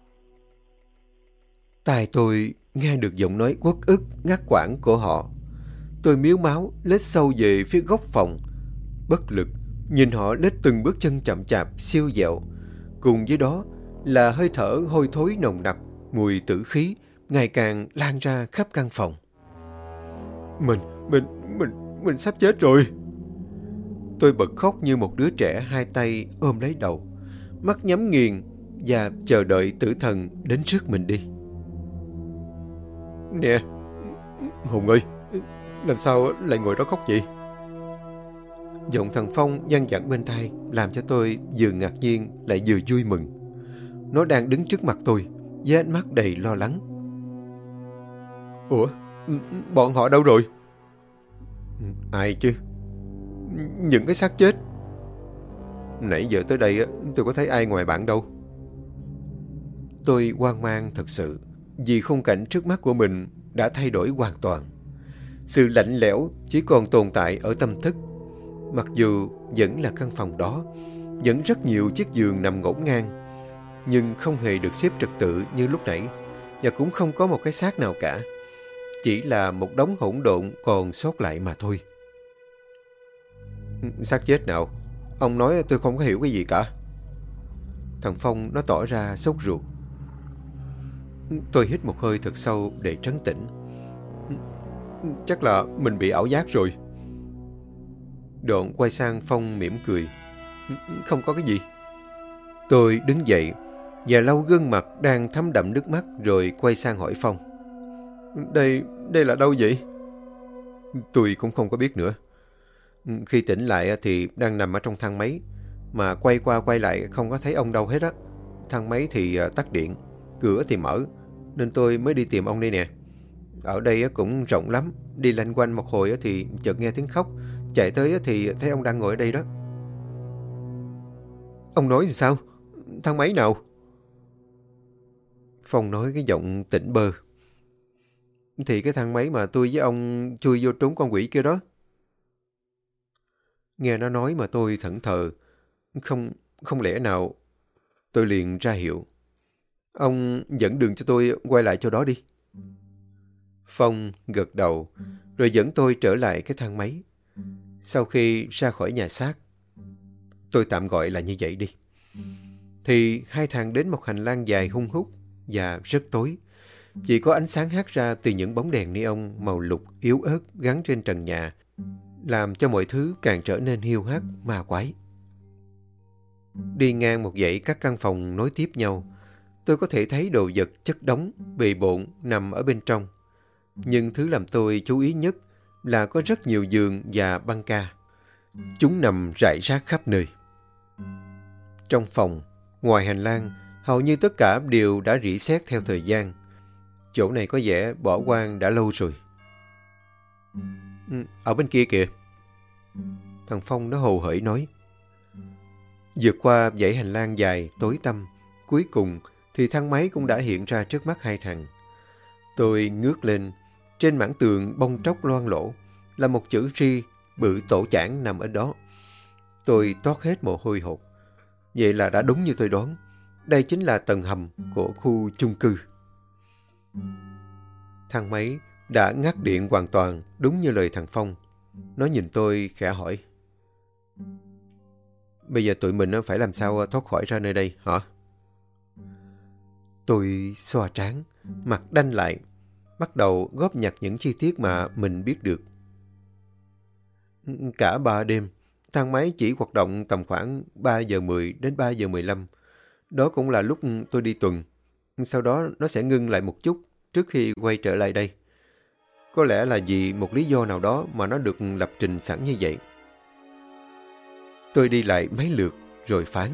Tai tôi nghe được giọng nói uất ức ngắt quãng của họ. Tôi miếu máu lết sâu về phía góc phòng, bất lực nhìn họ lết từng bước chân chậm chạp siêu dẹo. Cùng với đó là hơi thở hôi thối nồng nặc, mùi tử khí ngày càng lan ra khắp căn phòng. Mình, mình, mình, mình sắp chết rồi. Tôi bật khóc như một đứa trẻ, hai tay ôm lấy đầu, mắt nhắm nghiền và chờ đợi tử thần đến rước mình đi. Nè, Hùng ơi, làm sao lại ngồi đó khóc vậy? Giọng thằng Phong văng vẳng bên tai làm cho tôi vừa ngạc nhiên lại vừa vui mừng. Nó đang đứng trước mặt tôi với ánh mắt đầy lo lắng. Ủa, bọn họ đâu rồi? Ai chứ? Những cái xác chết. Nãy giờ tới đây tôi có thấy ai ngoài bạn đâu. Tôi hoang mang thật sự, vì khung cảnh trước mắt của mình đã thay đổi hoàn toàn. Sự lạnh lẽo chỉ còn tồn tại ở tâm thức. Mặc dù vẫn là căn phòng đó, vẫn rất nhiều chiếc giường nằm ngổn ngang, nhưng không hề được xếp trật tự như lúc nãy, và cũng không có một cái xác nào cả. Chỉ là một đống hỗn độn còn sót lại mà thôi. Xác chết nào? Ông nói tôi không có hiểu cái gì cả. Thằng Phong nó tỏ ra sốt ruột. Tôi hít một hơi thật sâu để trấn tĩnh. Chắc là mình bị ảo giác rồi. Đoạn quay sang Phong mỉm cười. Không có cái gì. Tôi đứng dậy và lau gương mặt đang thấm đậm nước mắt, rồi quay sang hỏi Phong. Đây, đây là đâu vậy? Tôi cũng không có biết nữa. Khi tỉnh lại thì đang nằm ở trong thang máy, mà quay qua quay lại không có thấy ông đâu hết á. Thang máy thì tắt điện, cửa thì mở, nên tôi mới đi tìm ông đây nè. Ở đây cũng rộng lắm, đi lanh quanh một hồi thì chợt nghe tiếng khóc, chạy tới thì thấy ông đang ngồi ở đây đó. Ông nói gì sao? Thang máy nào? Phong nói cái giọng tỉnh bơ. Thì cái thang máy mà tôi với ông chui vô trốn con quỷ kia đó. Nghe nó nói mà tôi thẫn thờ. Không, không lẽ nào... Tôi liền ra hiệu. Ông dẫn đường cho tôi quay lại chỗ đó đi. Phong gật đầu, rồi dẫn tôi trở lại cái thang máy. Sau khi ra khỏi nhà xác, tôi tạm gọi là như vậy đi, thì hai thằng đến một hành lang dài hun hút và rất tối. Chỉ có ánh sáng hắt ra từ những bóng đèn neon màu lục yếu ớt gắn trên trần nhà, làm cho mọi thứ càng trở nên hiu hắt, ma quái. Đi ngang một dãy các căn phòng nối tiếp nhau, tôi có thể thấy đồ vật chất đống, bề bộn nằm ở bên trong. Nhưng thứ làm tôi chú ý nhất là có rất nhiều giường và băng ca. Chúng nằm rải rác khắp nơi. Trong phòng, ngoài hành lang, hầu như tất cả đều đã rỉ sét theo thời gian. Chỗ này có vẻ bỏ hoang đã lâu rồi. Ở bên kia kìa. Thằng Phong nó hồ hởi nói. Vượt qua dãy hành lang dài, tối tăm, cuối cùng thì thang máy cũng đã hiện ra trước mắt hai thằng. Tôi ngước lên, trên mảng tường bông tróc loang lỗ là một chữ R bự tổ chảng nằm ở đó. Tôi toát hết mồ hôi hột. Vậy là đã đúng như tôi đoán. Đây chính là tầng hầm của khu chung cư. Thang máy đã ngắt điện hoàn toàn, đúng như lời thằng Phong. Nó nhìn tôi khẽ hỏi. Bây giờ tụi mình phải làm sao thoát khỏi ra nơi đây hả? Tôi xoa trán, mặt đanh lại, bắt đầu góp nhặt những chi tiết mà mình biết được. Cả ba đêm, thang máy chỉ hoạt động tầm khoảng ba giờ mười đến ba giờ mười lăm. Đó cũng là lúc tôi đi tuần. Sau đó nó sẽ ngưng lại một chút trước khi quay trở lại đây. Có lẽ là vì một lý do nào đó mà nó được lập trình sẵn như vậy. Tôi đi lại mấy lượt rồi phán.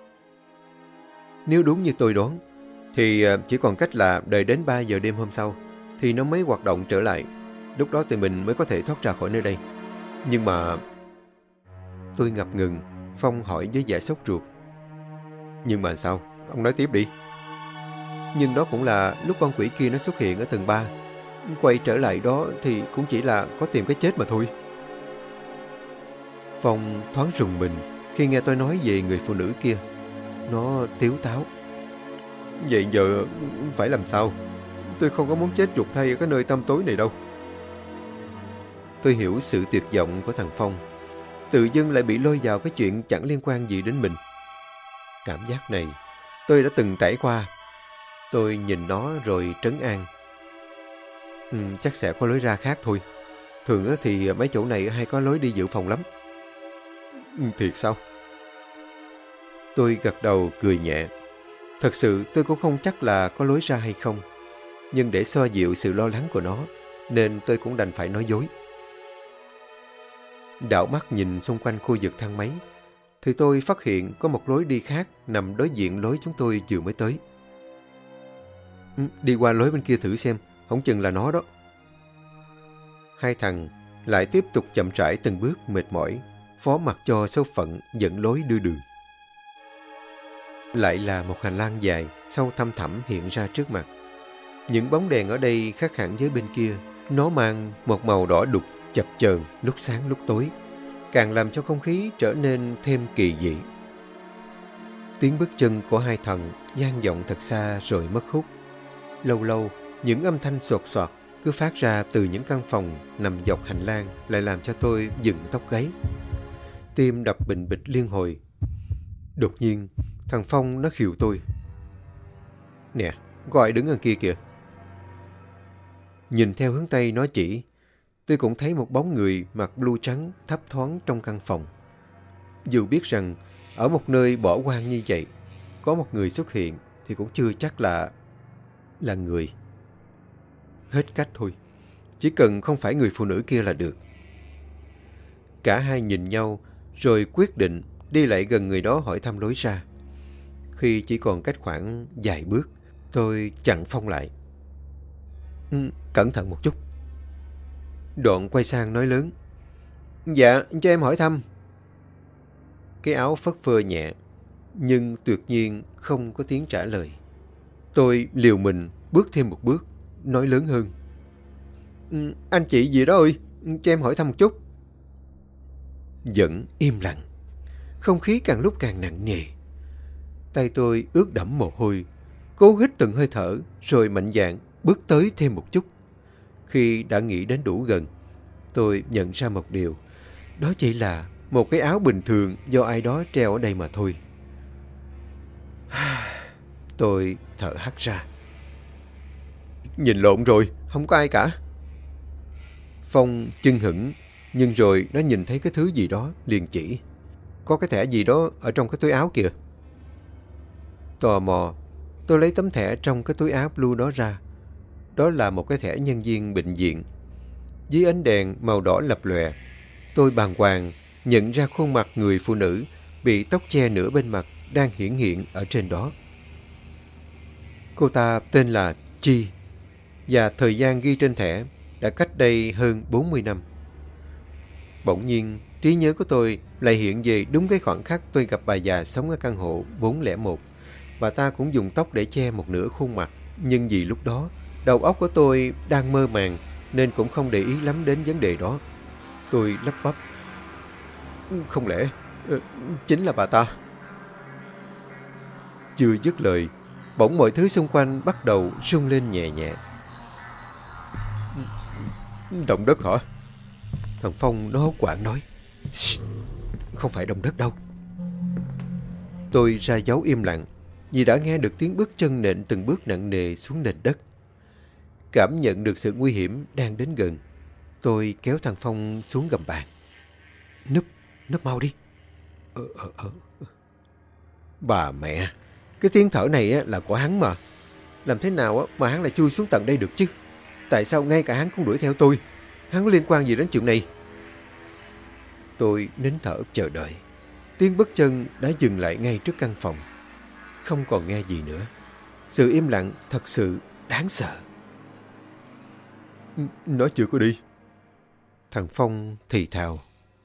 Nếu đúng như tôi đoán, thì chỉ còn cách là đợi đến ba giờ đêm hôm sau thì nó mới hoạt động trở lại. Lúc đó tụi mình mới có thể thoát ra khỏi nơi đây. Nhưng mà... Tôi ngập ngừng. Phong hỏi với vẻ sốt ruột. Nhưng mà sao? Ông nói tiếp đi. Nhưng đó cũng là lúc con quỷ kia nó xuất hiện ở tầng ba. Quay trở lại đó thì cũng chỉ là có tìm cái chết mà thôi. Phong thoáng rùng mình khi nghe tôi nói về người phụ nữ kia. Nó tiếu táo. Vậy giờ phải làm sao? Tôi không có muốn chết ruột thay ở cái nơi tăm tối này đâu. Tôi hiểu sự tuyệt vọng của thằng Phong. Tự dưng lại bị lôi vào cái chuyện chẳng liên quan gì đến mình. Cảm giác này tôi đã từng trải qua. Tôi nhìn nó rồi trấn an. Ừ, chắc sẽ có lối ra khác thôi. Thường thì mấy chỗ này hay có lối đi dự phòng lắm. Thiệt sao? Tôi gật đầu cười nhẹ. Thật sự tôi cũng không chắc là có lối ra hay không. Nhưng để xoa dịu sự lo lắng của nó, nên tôi cũng đành phải nói dối. Đảo mắt nhìn xung quanh khu vực thang máy, thì tôi phát hiện có một lối đi khác nằm đối diện lối chúng tôi vừa mới tới. Ừ, đi qua lối bên kia thử xem, không chừng là nó đó. Hai thằng lại tiếp tục chậm rãi từng bước mệt mỏi, phó mặc cho số phận dẫn lối đưa đường. Lại là một hành lang dài, sâu thăm thẳm hiện ra trước mặt. Những bóng đèn ở đây khác hẳn với bên kia. Nó mang một màu đỏ đục, chập chờn, lúc sáng lúc tối, càng làm cho không khí trở nên thêm kỳ dị. Tiếng bước chân của hai thằng vang vọng thật xa rồi mất hút. Lâu lâu, những âm thanh xột xoạt cứ phát ra từ những căn phòng nằm dọc hành lang, lại làm cho tôi dựng tóc gáy. Tim đập bình bịch liên hồi. Đột nhiên, thằng Phong nó khều tôi. Nè, gọi đứng ở kia kìa. Nhìn theo hướng Tây nó chỉ, tôi cũng thấy một bóng người mặc blue trắng thấp thoáng trong căn phòng. Dù biết rằng ở một nơi bỏ hoang như vậy, có một người xuất hiện thì cũng chưa chắc là là người. Hết cách thôi. Chỉ cần không phải người phụ nữ kia là được. Cả hai nhìn nhau rồi quyết định đi lại gần người đó hỏi thăm lối ra. Khi chỉ còn cách khoảng vài bước, tôi chặn Phong lại. Ừ, cẩn thận một chút. Đoạn quay sang nói lớn. Dạ, cho em hỏi thăm. Cái áo phất phơ nhẹ, nhưng tuyệt nhiên không có tiếng trả lời. Tôi liều mình bước thêm một bước, nói lớn hơn. Ừ, anh chị gì đó ơi, cho em hỏi thăm một chút. vẫn im lặng. Không khí càng lúc càng nặng nề. Tay tôi ướt đẫm mồ hôi, cố hít từng hơi thở rồi mạnh dạn bước tới thêm một chút. Khi đã nghĩ đến đủ gần, tôi nhận ra một điều. Đó chỉ là một cái áo bình thường do ai đó treo ở đây mà thôi. Tôi thở hắt ra. Nhìn lộn rồi, không có ai cả. Phong chưng hửng, nhưng rồi nó nhìn thấy cái thứ gì đó liền chỉ. Có cái thẻ gì đó ở trong cái túi áo kìa. Tò mò, tôi lấy tấm thẻ trong cái túi áo blue đó ra. Đó là một cái thẻ nhân viên bệnh viện. Dưới ánh đèn màu đỏ lập lòe, tôi bàng hoàng nhận ra khuôn mặt người phụ nữ bị tóc che nửa bên mặt đang hiển hiện ở trên đó. Cô ta tên là Chi, và thời gian ghi trên thẻ đã cách đây hơn bốn mươi năm. Bỗng nhiên, trí nhớ của tôi lại hiện về đúng cái khoảnh khắc tôi gặp bà già sống ở căn hộ bốn không một. Bà ta cũng dùng tóc để che một nửa khuôn mặt, nhưng vì lúc đó đầu óc của tôi đang mơ màng nên cũng không để ý lắm đến vấn đề đó. Tôi lắp bắp. Không lẽ chính là bà ta? Chưa dứt lời, bỗng mọi thứ xung quanh bắt đầu rung lên nhẹ nhẹ. Động đất hả? Thằng Phong nó hốt hoảng nói. Không phải động đất đâu. Tôi ra dấu im lặng vì đã nghe được tiếng bước chân nện từng bước nặng nề xuống nền đất. Cảm nhận được sự nguy hiểm đang đến gần, tôi kéo thằng Phong xuống gầm bàn. Núp, núp mau đi. Ờ, ờ, ờ. Bà mẹ, cái tiếng thở này là của hắn mà. Làm thế nào mà hắn lại chui xuống tận đây được chứ? Tại sao ngay cả hắn cũng đuổi theo tôi? Hắn có liên quan gì đến chuyện này? Tôi nín thở chờ đợi. Tiếng bước chân đã dừng lại ngay trước căn phòng. Không còn nghe gì nữa. Sự im lặng thật sự đáng sợ. Nó chưa có đi. Thằng Phong thì thào.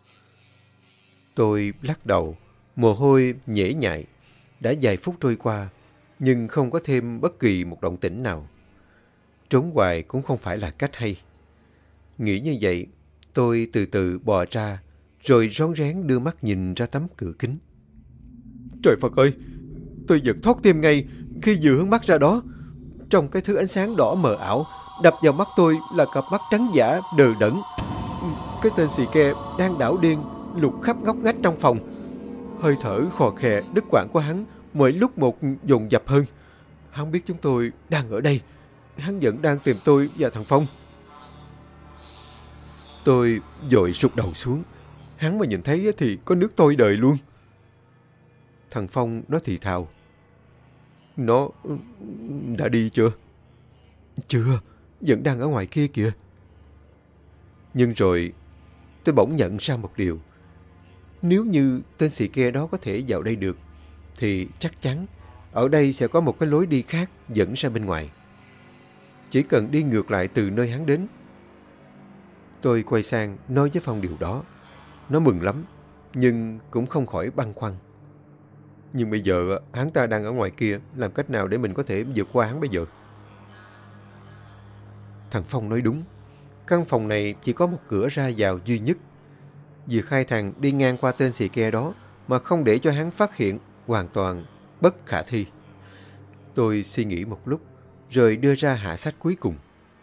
Tôi lắc đầu, mồ hôi nhễ nhại. Đã vài phút trôi qua, nhưng không có thêm bất kỳ một động tĩnh nào. Trốn hoài cũng không phải là cách hay. Nghĩ như vậy, tôi từ từ bò ra, rồi rón rén đưa mắt nhìn ra tấm cửa kính. Trời Phật ơi! Tôi giật thót tim ngay khi vừa hướng mắt ra đó. Trong cái thứ ánh sáng đỏ mờ ảo, đập vào mắt tôi là cặp mắt trắng dã đờ đẫn. Cái tên xì ke đang đảo điên lục khắp ngóc ngách trong phòng. Hơi thở khò khè đứt quãng của hắn mỗi lúc một dồn dập hơn. Hắn biết chúng tôi đang ở đây. Hắn vẫn đang tìm tôi và thằng Phong. Tôi vội sụt đầu xuống. Hắn mà nhìn thấy thì có nước tôi đời luôn. Thằng Phong nó thì thào. Nó đã đi chưa? Chưa, vẫn đang ở ngoài kia kìa. Nhưng rồi tôi bỗng nhận ra một điều. Nếu như tên xì ke đó có thể vào đây được, thì chắc chắn ở đây sẽ có một cái lối đi khác dẫn ra bên ngoài. Chỉ cần đi ngược lại từ nơi hắn đến. Tôi quay sang nói với Phong điều đó. Nó mừng lắm, nhưng cũng không khỏi băn khoăn. Nhưng bây giờ hắn ta đang ở ngoài kia, làm cách nào để mình có thể vượt qua hắn bây giờ? Thằng Phong nói đúng. Căn phòng này chỉ có một cửa ra vào duy nhất. Việc hai thằng đi ngang qua tên xì ke đó mà không để cho hắn phát hiện hoàn toàn bất khả thi. Tôi suy nghĩ một lúc, rồi đưa ra hạ sách cuối cùng.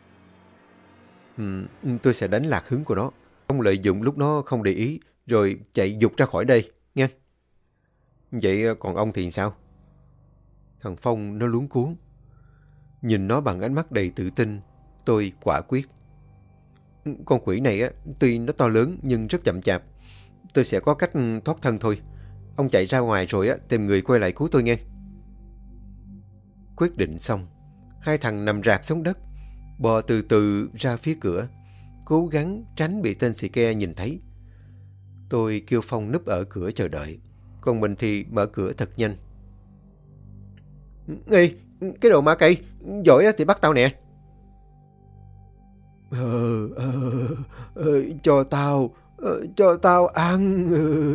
Ừ, tôi sẽ đánh lạc hướng của nó. Ông lợi dụng lúc nó không để ý, rồi chạy dục ra khỏi đây, nghe. Vậy còn ông thì sao? Thằng Phong nó luống cuống. Nhìn nó bằng ánh mắt đầy tự tin, tôi quả quyết. Con quỷ này á, tuy nó to lớn nhưng rất chậm chạp. Tôi sẽ có cách thoát thân thôi. Ông chạy ra ngoài rồi á, tìm người quay lại cứu tôi nghe. Quyết định xong, hai thằng nằm rạp xuống đất, bò từ từ ra phía cửa, cố gắng tránh bị tên xì ke nhìn thấy. Tôi kêu Phong núp ở cửa chờ đợi, còn mình thì mở cửa thật nhanh. Ê, cái đồ ma cây, giỏi thì bắt tao nè. Ờ, ờ, ờ, cho tao, ờ, cho tao ăn. Ờ.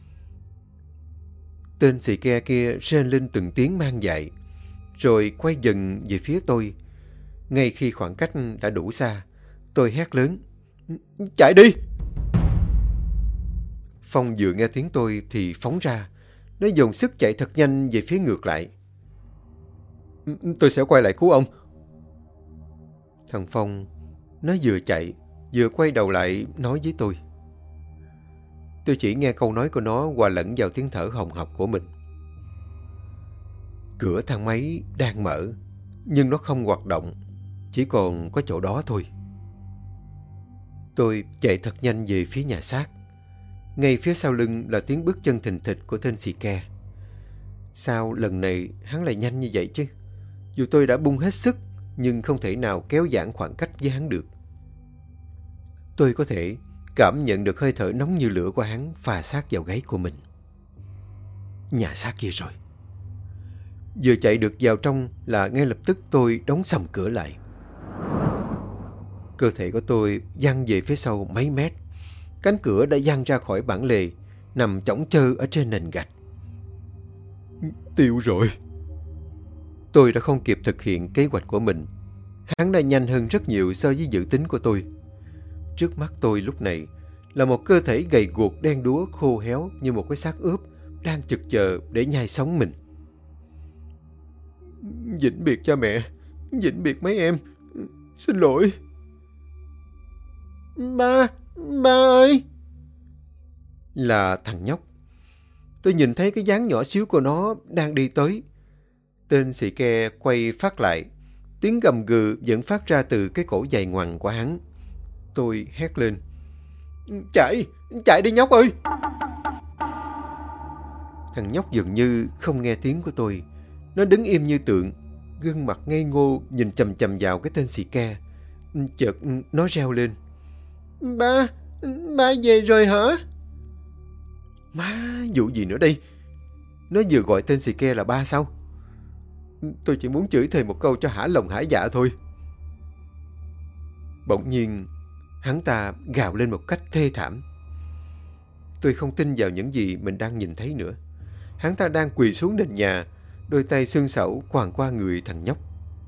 Tên xì ke kia rên lên từng tiếng mang dại, rồi quay dần về phía tôi. Ngay khi khoảng cách đã đủ xa, tôi hét lớn. Chạy đi! Phong vừa nghe tiếng tôi thì phóng ra. Nó dồn sức chạy thật nhanh về phía ngược lại. Tôi sẽ quay lại cứu ông. Thằng Phong, nó vừa chạy, vừa quay đầu lại nói với tôi. Tôi chỉ nghe câu nói của nó hòa lẫn vào tiếng thở hồng hộc của mình. Cửa thang máy đang mở, nhưng nó không hoạt động, chỉ còn có chỗ đó thôi. Tôi chạy thật nhanh về phía nhà xác. Ngay phía sau lưng là tiếng bước chân thình thịch của tên xì ke. Sao lần này hắn lại nhanh như vậy chứ? Dù tôi đã bung hết sức, nhưng không thể nào kéo giãn khoảng cách với hắn được. Tôi có thể cảm nhận được hơi thở nóng như lửa của hắn phà sát vào gáy của mình. Nhà xác kia rồi. Vừa chạy được vào trong là ngay lập tức tôi đóng sầm cửa lại. Cơ thể của tôi văng về phía sau mấy mét. Cánh cửa đã văng ra khỏi bản lề, nằm chõng chơ ở trên nền gạch. Tiêu rồi. Tôi đã không kịp thực hiện kế hoạch của mình. Hắn đã nhanh hơn rất nhiều so với dự tính của tôi. Trước mắt tôi lúc này là một cơ thể gầy guộc đen đúa khô héo như một cái xác ướp đang chực chờ để nhai sống mình. Vĩnh biệt cha mẹ, vĩnh biệt mấy em, xin lỗi. Ba, ba ơi! Là thằng nhóc. Tôi nhìn thấy cái dáng nhỏ xíu của nó đang đi tới. Tên xì ke quay phát lại. Tiếng gầm gừ vẫn phát ra từ cái cổ dày ngoằng của hắn. Tôi hét lên. Chạy, chạy đi nhóc ơi! Thằng nhóc dường như không nghe tiếng của tôi. Nó đứng im như tượng, gương mặt ngây ngô nhìn chằm chằm vào cái tên xì ke. Chợt nó reo lên. Ba, ba về rồi hả? Má, vụ gì nữa đây? Nó vừa gọi tên xì ke là ba sao? Tôi chỉ muốn chửi thề một câu cho hả lòng hả dạ thôi. Bỗng nhiên, hắn ta gào lên một cách thê thảm. Tôi không tin vào những gì mình đang nhìn thấy nữa. Hắn ta đang quỳ xuống nền nhà, đôi tay xương xẩu quàng qua người thằng nhóc.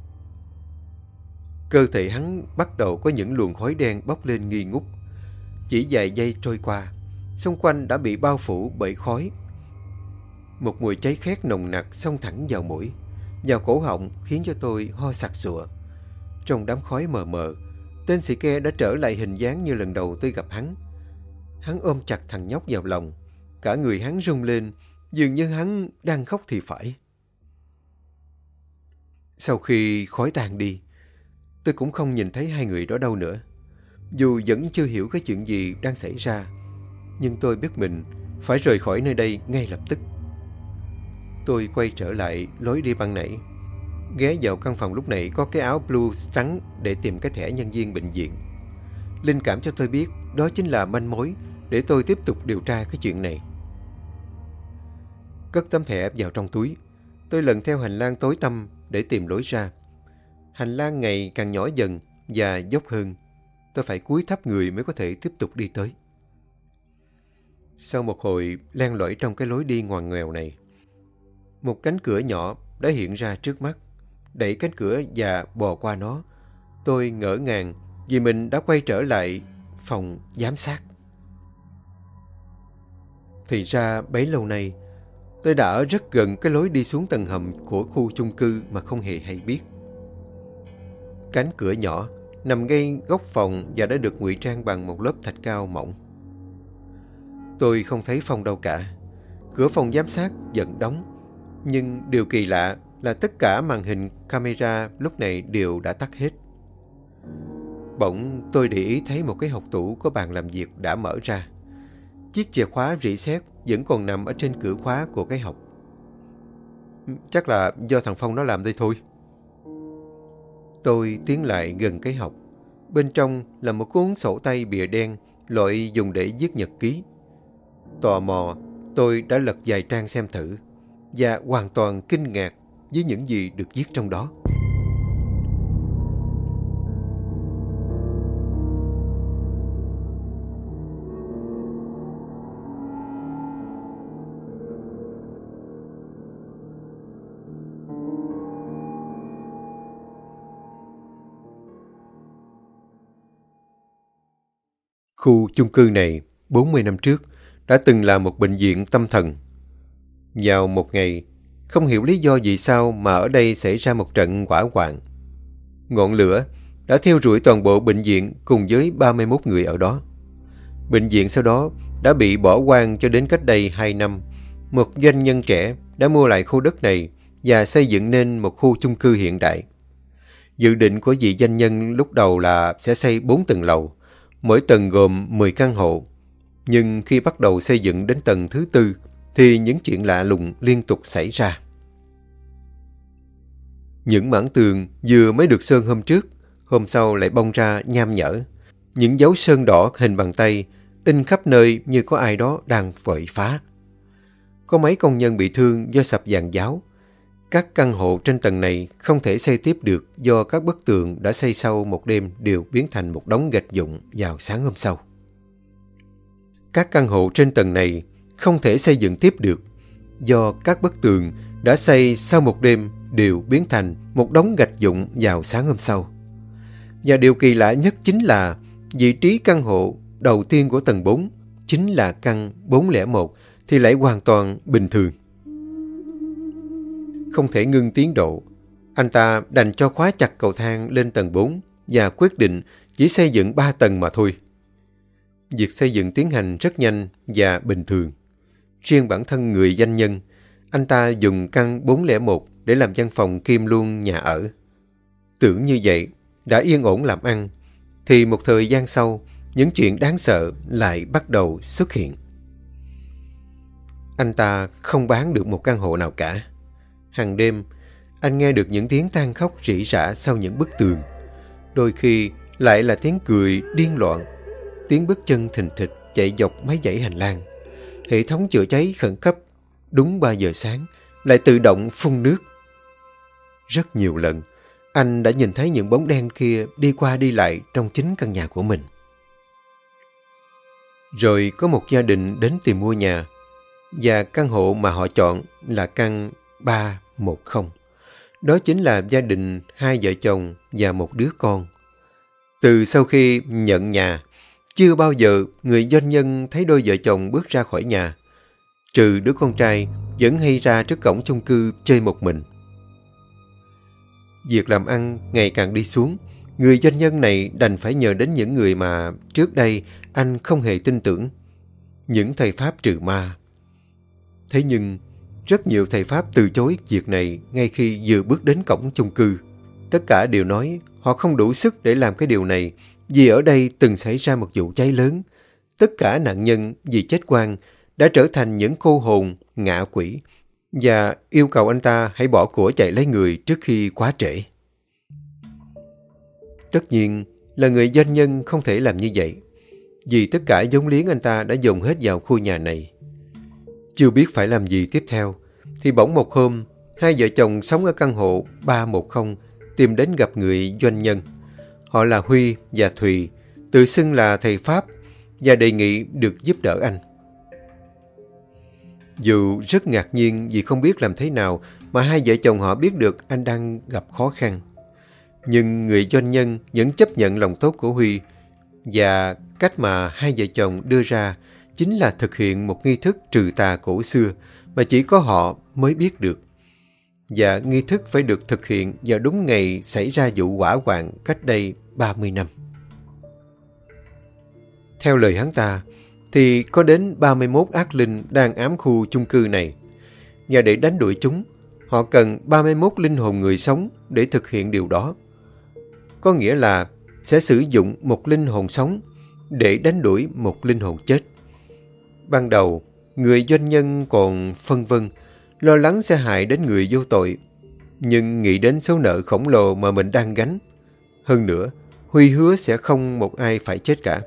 Cơ thể hắn bắt đầu có những luồng khói đen bốc lên nghi ngút. Chỉ vài giây trôi qua, xung quanh đã bị bao phủ bởi khói. Một mùi cháy khét nồng nặc xông thẳng vào mũi, vào cổ họng khiến cho tôi ho sặc sụa. Trong đám khói mờ mờ, tên xì ke đã trở lại hình dáng như lần đầu tôi gặp hắn. Hắn ôm chặt thằng nhóc vào lòng, cả người hắn rung lên, dường như hắn đang khóc thì phải. Sau khi khói tan đi, tôi cũng không nhìn thấy hai người đó đâu nữa. Dù vẫn chưa hiểu cái chuyện gì đang xảy ra, nhưng tôi biết mình phải rời khỏi nơi đây ngay lập tức. Tôi quay trở lại lối đi ban nãy, ghé vào căn phòng lúc nãy có cái áo blue trắng để tìm cái thẻ nhân viên bệnh viện. Linh cảm cho tôi biết đó chính là manh mối để tôi tiếp tục điều tra cái chuyện này. Cất tấm thẻ vào trong túi, tôi lần theo hành lang tối tăm để tìm lối ra. Hành lang ngày càng nhỏ dần và dốc hơn. Tôi phải cúi thấp người mới có thể tiếp tục đi tới. Sau một hồi len lỏi trong cái lối đi ngoằn ngoèo này, một cánh cửa nhỏ đã hiện ra trước mắt. Đẩy cánh cửa và bò qua nó, tôi ngỡ ngàng vì mình đã quay trở lại phòng giám sát. Thì ra bấy lâu nay, tôi đã ở rất gần cái lối đi xuống tầng hầm của khu chung cư mà không hề hay biết. Cánh cửa nhỏ nằm ngay góc phòng và đã được ngụy trang bằng một lớp thạch cao mỏng. Tôi không thấy Phong đâu cả. Cửa phòng giám sát vẫn đóng, nhưng điều kỳ lạ là tất cả màn hình camera lúc này đều đã tắt hết. Bỗng tôi để ý thấy một cái hộc tủ có bàn làm việc đã mở ra. Chiếc chìa khóa rỉ sét vẫn còn nằm ở trên cửa khóa của cái hộc. Chắc là do thằng Phong nó làm đây thôi. Tôi tiến lại gần cái hộc. Bên trong là một cuốn sổ tay bìa đen, loại dùng để viết nhật ký. Tò mò, tôi đã lật vài trang xem thử và hoàn toàn kinh ngạc với những gì được viết trong đó. Khu chung cư này bốn mươi năm trước đã từng là một bệnh viện tâm thần. Vào một ngày, không hiểu lý do gì sao mà ở đây xảy ra một trận hỏa hoạn. Ngọn lửa đã thiêu rụi toàn bộ bệnh viện cùng với ba mươi mốt người ở đó. Bệnh viện sau đó đã bị bỏ hoang cho đến cách đây hai năm. Một doanh nhân trẻ đã mua lại khu đất này và xây dựng nên một khu chung cư hiện đại. Dự định của vị doanh nhân lúc đầu là sẽ xây bốn tầng lầu, mỗi tầng gồm mười căn hộ. Nhưng khi bắt đầu xây dựng đến tầng thứ tư, thì những chuyện lạ lùng liên tục xảy ra. Những mảng tường vừa mới được sơn hôm trước, hôm sau lại bong ra nham nhở. Những dấu sơn đỏ hình bàn tay in khắp nơi như có ai đó đang vội phá. Có mấy công nhân bị thương do sập giàn giáo. Các căn hộ trên tầng này không thể xây tiếp được do các bức tường đã xây sau một đêm đều biến thành một đống gạch vụn vào sáng hôm sau. Các căn hộ trên tầng này không thể xây dựng tiếp được do các bức tường đã xây sau một đêm đều biến thành một đống gạch vụn vào sáng hôm sau. Và điều kỳ lạ nhất chính là vị trí căn hộ đầu tiên của tầng bốn, chính là căn bốn không một, thì lại hoàn toàn bình thường. Không thể ngưng tiến độ, anh ta đành cho khóa chặt cầu thang lên tầng bốn và quyết định chỉ xây dựng ba tầng mà thôi. Việc xây dựng tiến hành rất nhanh và bình thường. Riêng bản thân người doanh nhân, anh ta dùng căn bốn không một để làm văn phòng kiêm luôn nhà ở. Tưởng như vậy, đã yên ổn làm ăn, thì một thời gian sau, những chuyện đáng sợ lại bắt đầu xuất hiện. Anh ta không bán được một căn hộ nào cả. Hàng đêm, anh nghe được những tiếng than khóc rỉ rả sau những bức tường. Đôi khi lại là tiếng cười điên loạn, tiếng bước chân thình thịch chạy dọc mấy dãy hành lang. Hệ thống chữa cháy khẩn cấp đúng ba giờ sáng lại tự động phun nước. Rất nhiều lần, anh đã nhìn thấy những bóng đen kia đi qua đi lại trong chính căn nhà của mình. Rồi có một gia đình đến tìm mua nhà, và căn hộ mà họ chọn là căn ba một không. Đó chính là gia đình hai vợ chồng và một đứa con. Từ sau khi nhận nhà, chưa bao giờ người doanh nhân thấy đôi vợ chồng bước ra khỏi nhà, trừ đứa con trai vẫn hay ra trước cổng chung cư chơi một mình. Việc làm ăn ngày càng đi xuống, người doanh nhân này đành phải nhờ đến những người mà trước đây anh không hề tin tưởng, những thầy Pháp trừ ma. Thế nhưng, rất nhiều thầy Pháp từ chối việc này ngay khi vừa bước đến cổng chung cư. Tất cả đều nói họ không đủ sức để làm cái điều này vì ở đây từng xảy ra một vụ cháy lớn. Tất cả nạn nhân vì chết oan đã trở thành những cô hồn, ngạ quỷ và yêu cầu anh ta hãy bỏ của chạy lấy người trước khi quá trễ. Tất nhiên là người doanh nhân không thể làm như vậy, vì tất cả vốn liếng anh ta đã dồn hết vào khu nhà này. Chưa biết phải làm gì tiếp theo, thì bỗng một hôm, hai vợ chồng sống ở căn hộ ba một không tìm đến gặp người doanh nhân. Họ là Huy và Thùy, tự xưng là thầy Pháp và đề nghị được giúp đỡ anh. Dù rất ngạc nhiên vì không biết làm thế nào mà hai vợ chồng họ biết được anh đang gặp khó khăn, nhưng người doanh nhân vẫn chấp nhận lòng tốt của Huy, và cách mà hai vợ chồng đưa ra chính là thực hiện một nghi thức trừ tà cổ xưa mà chỉ có họ mới biết được. Và nghi thức phải được thực hiện vào đúng ngày xảy ra vụ hỏa hoạn cách đây ba mươi năm. Theo lời hắn ta, thì có đến ba mươi mốt ác linh đang ám khu chung cư này. Và để đánh đuổi chúng, họ cần ba mươi mốt linh hồn người sống để thực hiện điều đó. Có nghĩa là sẽ sử dụng một linh hồn sống để đánh đuổi một linh hồn chết. Ban đầu, người doanh nhân còn phân vân, lo lắng sẽ hại đến người vô tội. Nhưng nghĩ đến số nợ khổng lồ mà mình đang gánh. Hơn nữa, Huy hứa sẽ không một ai phải chết cả.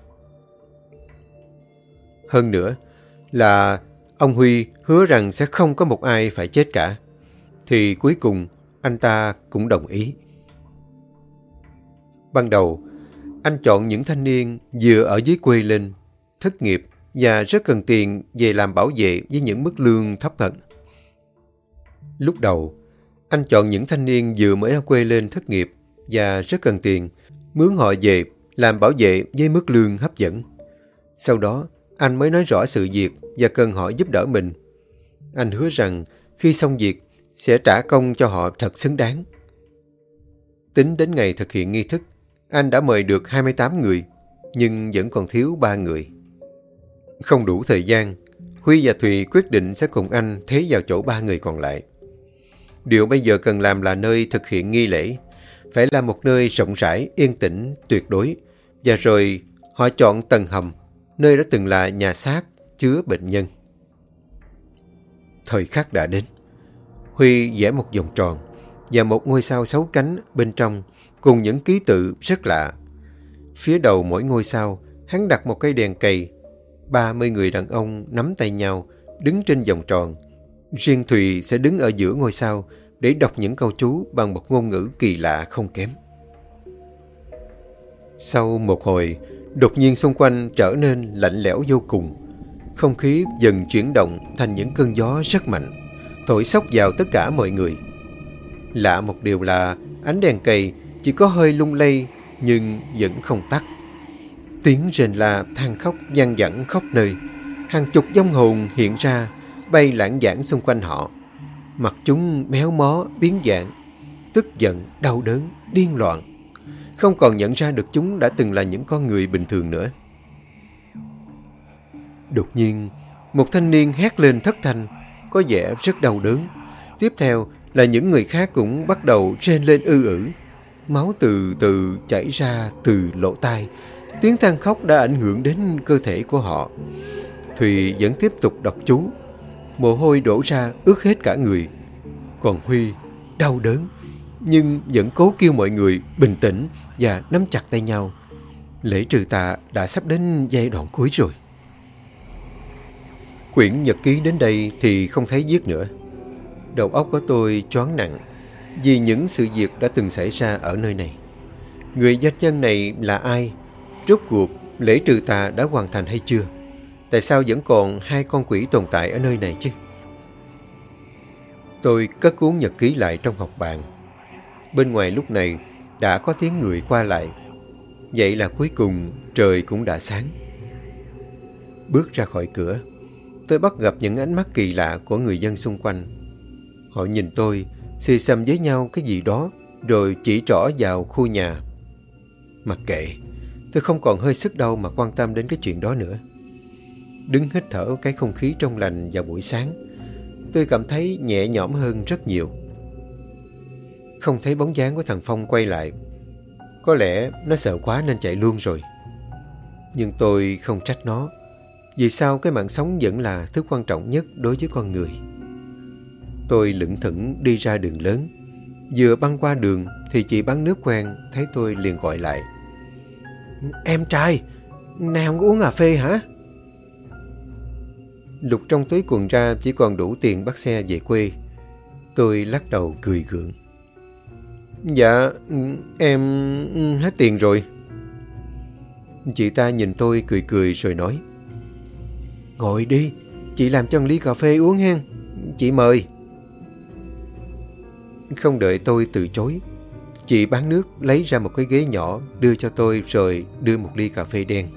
Hơn nữa là ông Huy hứa rằng sẽ không có một ai phải chết cả. Thì cuối cùng anh ta cũng đồng ý. Ban đầu, anh chọn những thanh niên vừa ở dưới quê lên, thất nghiệp và rất cần tiền về làm bảo vệ với những mức lương thấp hơn. Lúc đầu, anh chọn những thanh niên vừa mới ở quê lên thất nghiệp và rất cần tiền, mướn họ về làm bảo vệ với mức lương hấp dẫn. Sau đó, anh mới nói rõ sự việc và cần họ giúp đỡ mình. Anh hứa rằng khi xong việc sẽ trả công cho họ thật xứng đáng. Tính đến ngày thực hiện nghi thức, anh đã mời được hai mươi tám người, nhưng vẫn còn thiếu ba người. Không đủ thời gian, Huy và Thùy quyết định sẽ cùng anh thế vào chỗ ba người còn lại. Điều bây giờ cần làm là nơi thực hiện nghi lễ, phải là một nơi rộng rãi, yên tĩnh, tuyệt đối. Và rồi họ chọn tầng hầm, nơi đã từng là nhà xác chứa bệnh nhân. Thời khắc đã đến. Huy vẽ một vòng tròn và một ngôi sao sáu cánh bên trong cùng những ký tự rất lạ. Phía đầu mỗi ngôi sao, hắn đặt một cây đèn cầy. ba mươi người đàn ông nắm tay nhau, đứng trên vòng tròn. Riêng Thùy sẽ đứng ở giữa ngôi sao để đọc những câu chú bằng một ngôn ngữ kỳ lạ không kém. Sau một hồi, đột nhiên xung quanh trở nên lạnh lẽo vô cùng. Không khí dần chuyển động thành những cơn gió rất mạnh, thổi xốc vào tất cả mọi người. Lạ một điều là ánh đèn cầy chỉ có hơi lung lay nhưng vẫn không tắt. Tiếng rền la than khóc văng vẳng khắp nơi. Hàng chục vong hồn hiện ra, bay lãng vảng xung quanh họ. Mặt chúng méo mó, biến dạng, tức giận, đau đớn, điên loạn. Không còn nhận ra được chúng đã từng là những con người bình thường nữa. Đột nhiên, một thanh niên hét lên thất thanh, có vẻ rất đau đớn. Tiếp theo là những người khác cũng bắt đầu rên lên ư ử. Máu từ từ chảy ra từ lỗ tai. Tiếng than khóc đã ảnh hưởng đến cơ thể của họ. Thùy vẫn tiếp tục đọc chú. Mồ hôi đổ ra ướt hết cả người. Còn Huy đau đớn, nhưng vẫn cố kêu mọi người bình tĩnh và nắm chặt tay nhau. Lễ trừ tà đã sắp đến giai đoạn cuối rồi. Quyển nhật ký đến đây thì không thấy viết nữa. Đầu óc của tôi choáng nặng vì những sự việc đã từng xảy ra ở nơi này. Người doanh nhân này là ai? Rốt cuộc lễ trừ tà đã hoàn thành hay chưa? Tại sao vẫn còn hai con quỷ tồn tại ở nơi này chứ? Tôi cất cuốn nhật ký lại trong học bàn. Bên ngoài lúc này đã có tiếng người qua lại. Vậy là cuối cùng trời cũng đã sáng. Bước ra khỏi cửa, tôi bắt gặp những ánh mắt kỳ lạ của người dân xung quanh. Họ nhìn tôi, xì xầm với nhau cái gì đó, rồi chỉ trỏ vào khu nhà. Mặc kệ, tôi không còn hơi sức đâu mà quan tâm đến cái chuyện đó nữa. Đứng hít thở cái không khí trong lành vào buổi sáng, tôi cảm thấy nhẹ nhõm hơn rất nhiều. Không thấy bóng dáng của thằng Phong quay lại. Có lẽ nó sợ quá nên chạy luôn rồi. Nhưng tôi không trách nó. Vì sao cái mạng sống vẫn là thứ quan trọng nhất đối với con người. Tôi lững thững đi ra đường lớn. Vừa băng qua đường thì chị bán nước quen thấy tôi liền gọi lại. Em trai, nào không uống cà phê hả? Lục trong túi quần ra chỉ còn đủ tiền bắt xe về quê. Tôi lắc đầu cười gượng. Dạ, em hết tiền rồi. Chị ta nhìn tôi cười cười rồi nói. Ngồi đi, chị làm cho một ly cà phê uống hen. Chị mời. Không đợi tôi từ chối, chị bán nước lấy ra một cái ghế nhỏ đưa cho tôi rồi đưa một ly cà phê đen.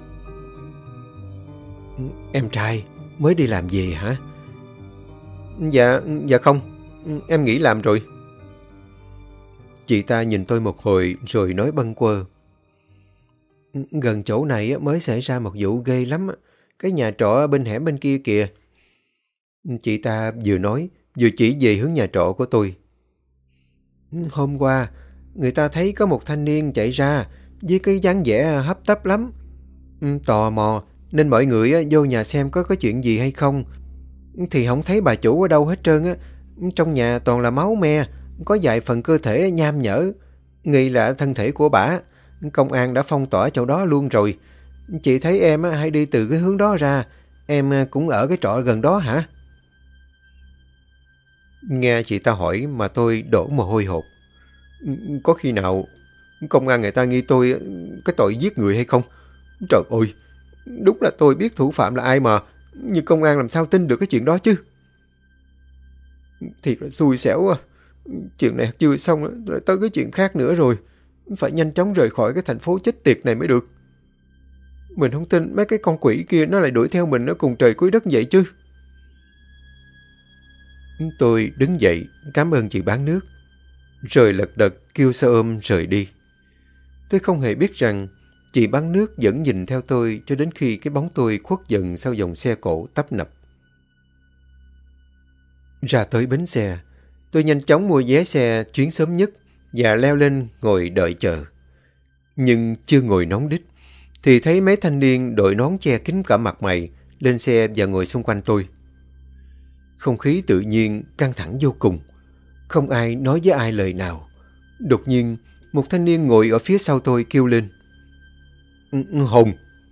Em trai, mới đi làm về hả? Dạ, dạ không, em nghỉ làm rồi. Chị ta nhìn tôi một hồi rồi nói bâng quơ. Gần chỗ này mới xảy ra một vụ ghê lắm. Cái nhà trọ bên hẻm bên kia kìa. Chị ta vừa nói vừa chỉ về hướng nhà trọ của tôi. Hôm qua, người ta thấy có một thanh niên chạy ra với cái dáng vẻ hấp tấp lắm. Tò mò nên mọi người vô nhà xem có cái chuyện gì hay không. Thì không thấy bà chủ ở đâu hết trơn á. Trong nhà toàn là máu me, có vài phần cơ thể nham nhở. Nghi là thân thể của bả. Công an đã phong tỏa chỗ đó luôn rồi. Chị thấy em hay đi từ cái hướng đó ra. Em cũng ở cái trọ gần đó hả? Nghe chị ta hỏi mà tôi đổ mồ hôi hột. Có khi nào công an người ta nghi tôi cái tội giết người hay không? Trời ơi, đúng là tôi biết thủ phạm là ai mà. Nhưng công an làm sao tin được cái chuyện đó chứ? Thiệt là xui xẻo à. Chuyện này chưa xong lại tới cái chuyện khác nữa rồi. Phải nhanh chóng rời khỏi cái thành phố chết tiệt này mới được. Mình không tin mấy cái con quỷ kia nó lại đuổi theo mình, nó cùng trời cuối đất vậy chứ. Tôi đứng dậy, cảm ơn chị bán nước, rồi lật đật kêu xe ôm rời đi. Tôi không hề biết rằng chị bán nước vẫn nhìn theo tôi cho đến khi cái bóng tôi khuất dần sau dòng xe cộ tấp nập. Ra tới bến xe, tôi nhanh chóng mua vé xe chuyến sớm nhất và leo lên ngồi đợi chờ. Nhưng chưa ngồi nóng đít, thì thấy mấy thanh niên đội nón che kín cả mặt mày lên xe và ngồi xung quanh tôi. Không khí tự nhiên căng thẳng vô cùng, không ai nói với ai lời nào. Đột nhiên, một thanh niên ngồi ở phía sau tôi kêu lên: Hùng!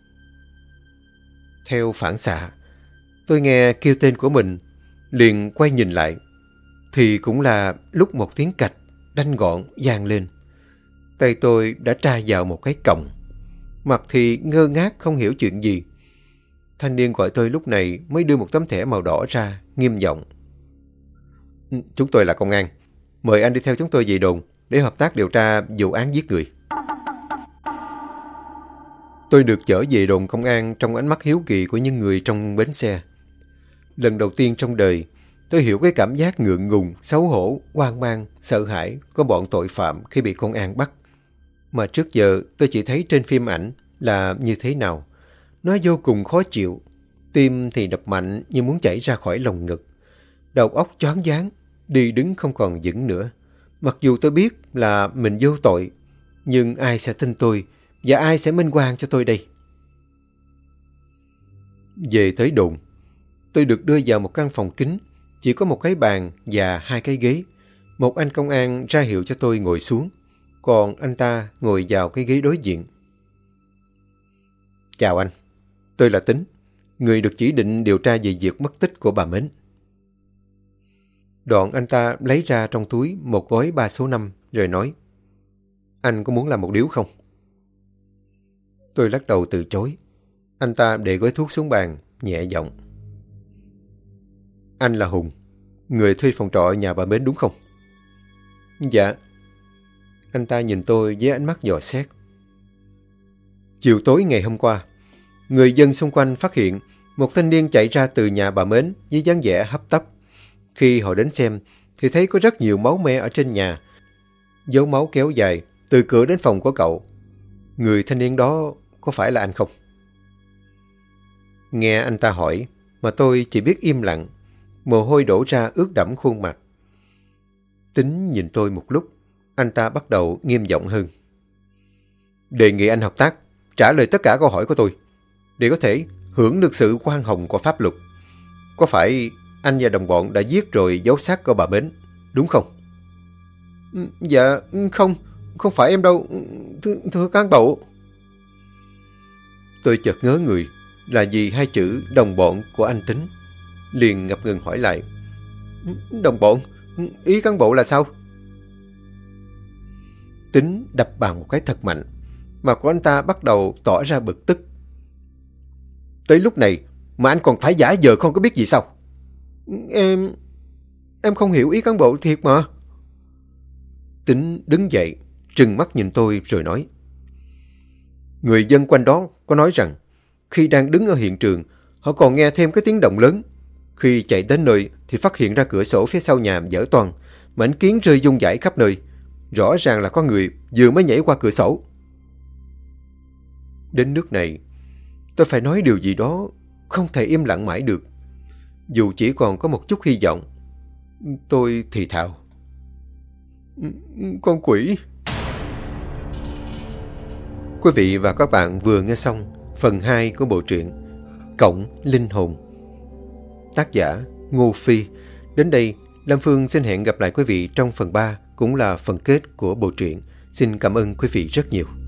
Theo phản xạ, tôi nghe kêu tên của mình, liền quay nhìn lại. Thì cũng là lúc một tiếng cạch đanh gọn vang lên. Tay tôi đã tra vào một cái còng. Mặt thì ngơ ngác không hiểu chuyện gì. Thanh niên gọi tôi lúc này mới đưa một tấm thẻ màu đỏ ra, nghiêm giọng: Chúng tôi là công an. Mời anh đi theo chúng tôi về đồn để hợp tác điều tra vụ án giết người. Tôi được chở về đồn công an trong ánh mắt hiếu kỳ của những người trong bến xe. Lần đầu tiên trong đời, tôi hiểu cái cảm giác ngượng ngùng, xấu hổ, hoang mang, sợ hãi của bọn tội phạm khi bị công an bắt. Mà trước giờ tôi chỉ thấy trên phim ảnh là như thế nào. Nó vô cùng khó chịu. Tim thì đập mạnh như muốn chảy ra khỏi lồng ngực. Đầu óc choáng váng, đi đứng không còn vững nữa. Mặc dù tôi biết là mình vô tội, nhưng ai sẽ tin tôi và ai sẽ minh oan cho tôi đây? Về tới đồn, tôi được đưa vào một căn phòng kín, chỉ có một cái bàn và hai cái ghế. Một anh công an ra hiệu cho tôi ngồi xuống, còn anh ta ngồi vào cái ghế đối diện. Chào anh, tôi là Tính, người được chỉ định điều tra về việc mất tích của bà Mến. Đoạn anh ta lấy ra trong túi một gói ba số năm rồi nói: Anh có muốn làm một điếu không? Tôi lắc đầu từ chối. Anh ta để gói thuốc xuống bàn, nhẹ giọng: Anh là Hùng, người thuê phòng trọ nhà bà Mến đúng không? Dạ. Anh ta nhìn tôi với ánh mắt dò xét. Chiều tối ngày hôm qua, người dân xung quanh phát hiện một thanh niên chạy ra từ nhà bà Mến với dáng vẻ hấp tấp. Khi họ đến xem thì thấy có rất nhiều máu me ở trên nhà, dấu máu kéo dài từ cửa đến phòng của cậu. Người thanh niên đó có phải là anh không? Nghe anh ta hỏi mà tôi chỉ biết im lặng, mồ hôi đổ ra ướt đẫm khuôn mặt. Tính nhìn tôi một lúc, anh ta bắt đầu nghiêm giọng hơn. Đề nghị anh hợp tác, trả lời tất cả câu hỏi của tôi, để có thể hưởng được sự khoan hồng của pháp luật. Có phải anh và đồng bọn đã giết rồi giấu xác của bà Mến, đúng không? Dạ, không, không phải em đâu, thưa, thưa cán bộ. Tôi chợt ngớ người là vì hai chữ đồng bọn của anh Tính, liền ngập ngừng hỏi lại: Đồng bọn? Ý cán bộ là sao? Tính đập bàn một cái thật mạnh, mặt của anh ta bắt đầu tỏ ra bực tức. Tới lúc này mà anh còn phải giả vờ không có biết gì sao? Em... em không hiểu ý cán bộ thiệt mà. Tính đứng dậy, trừng mắt nhìn tôi rồi nói: Người dân quanh đó có nói rằng khi đang đứng ở hiện trường, họ còn nghe thêm cái tiếng động lớn. Khi chạy đến nơi thì phát hiện ra cửa sổ phía sau nhà vỡ toang, mảnh kiến rơi vung vãi khắp nơi. Rõ ràng là có người vừa mới nhảy qua cửa sổ. Đến nước này, tôi phải nói điều gì đó, không thể im lặng mãi được. Dù chỉ còn có một chút hy vọng. Tôi thì thào: Con quỷ. Quý vị và các bạn vừa nghe xong phần hai của bộ truyện Cổng Linh Hồn, tác giả Ngô Phi. Đến đây, Lam Phương xin hẹn gặp lại quý vị trong phần ba, cũng là phần kết của bộ truyện. Xin cảm ơn quý vị rất nhiều.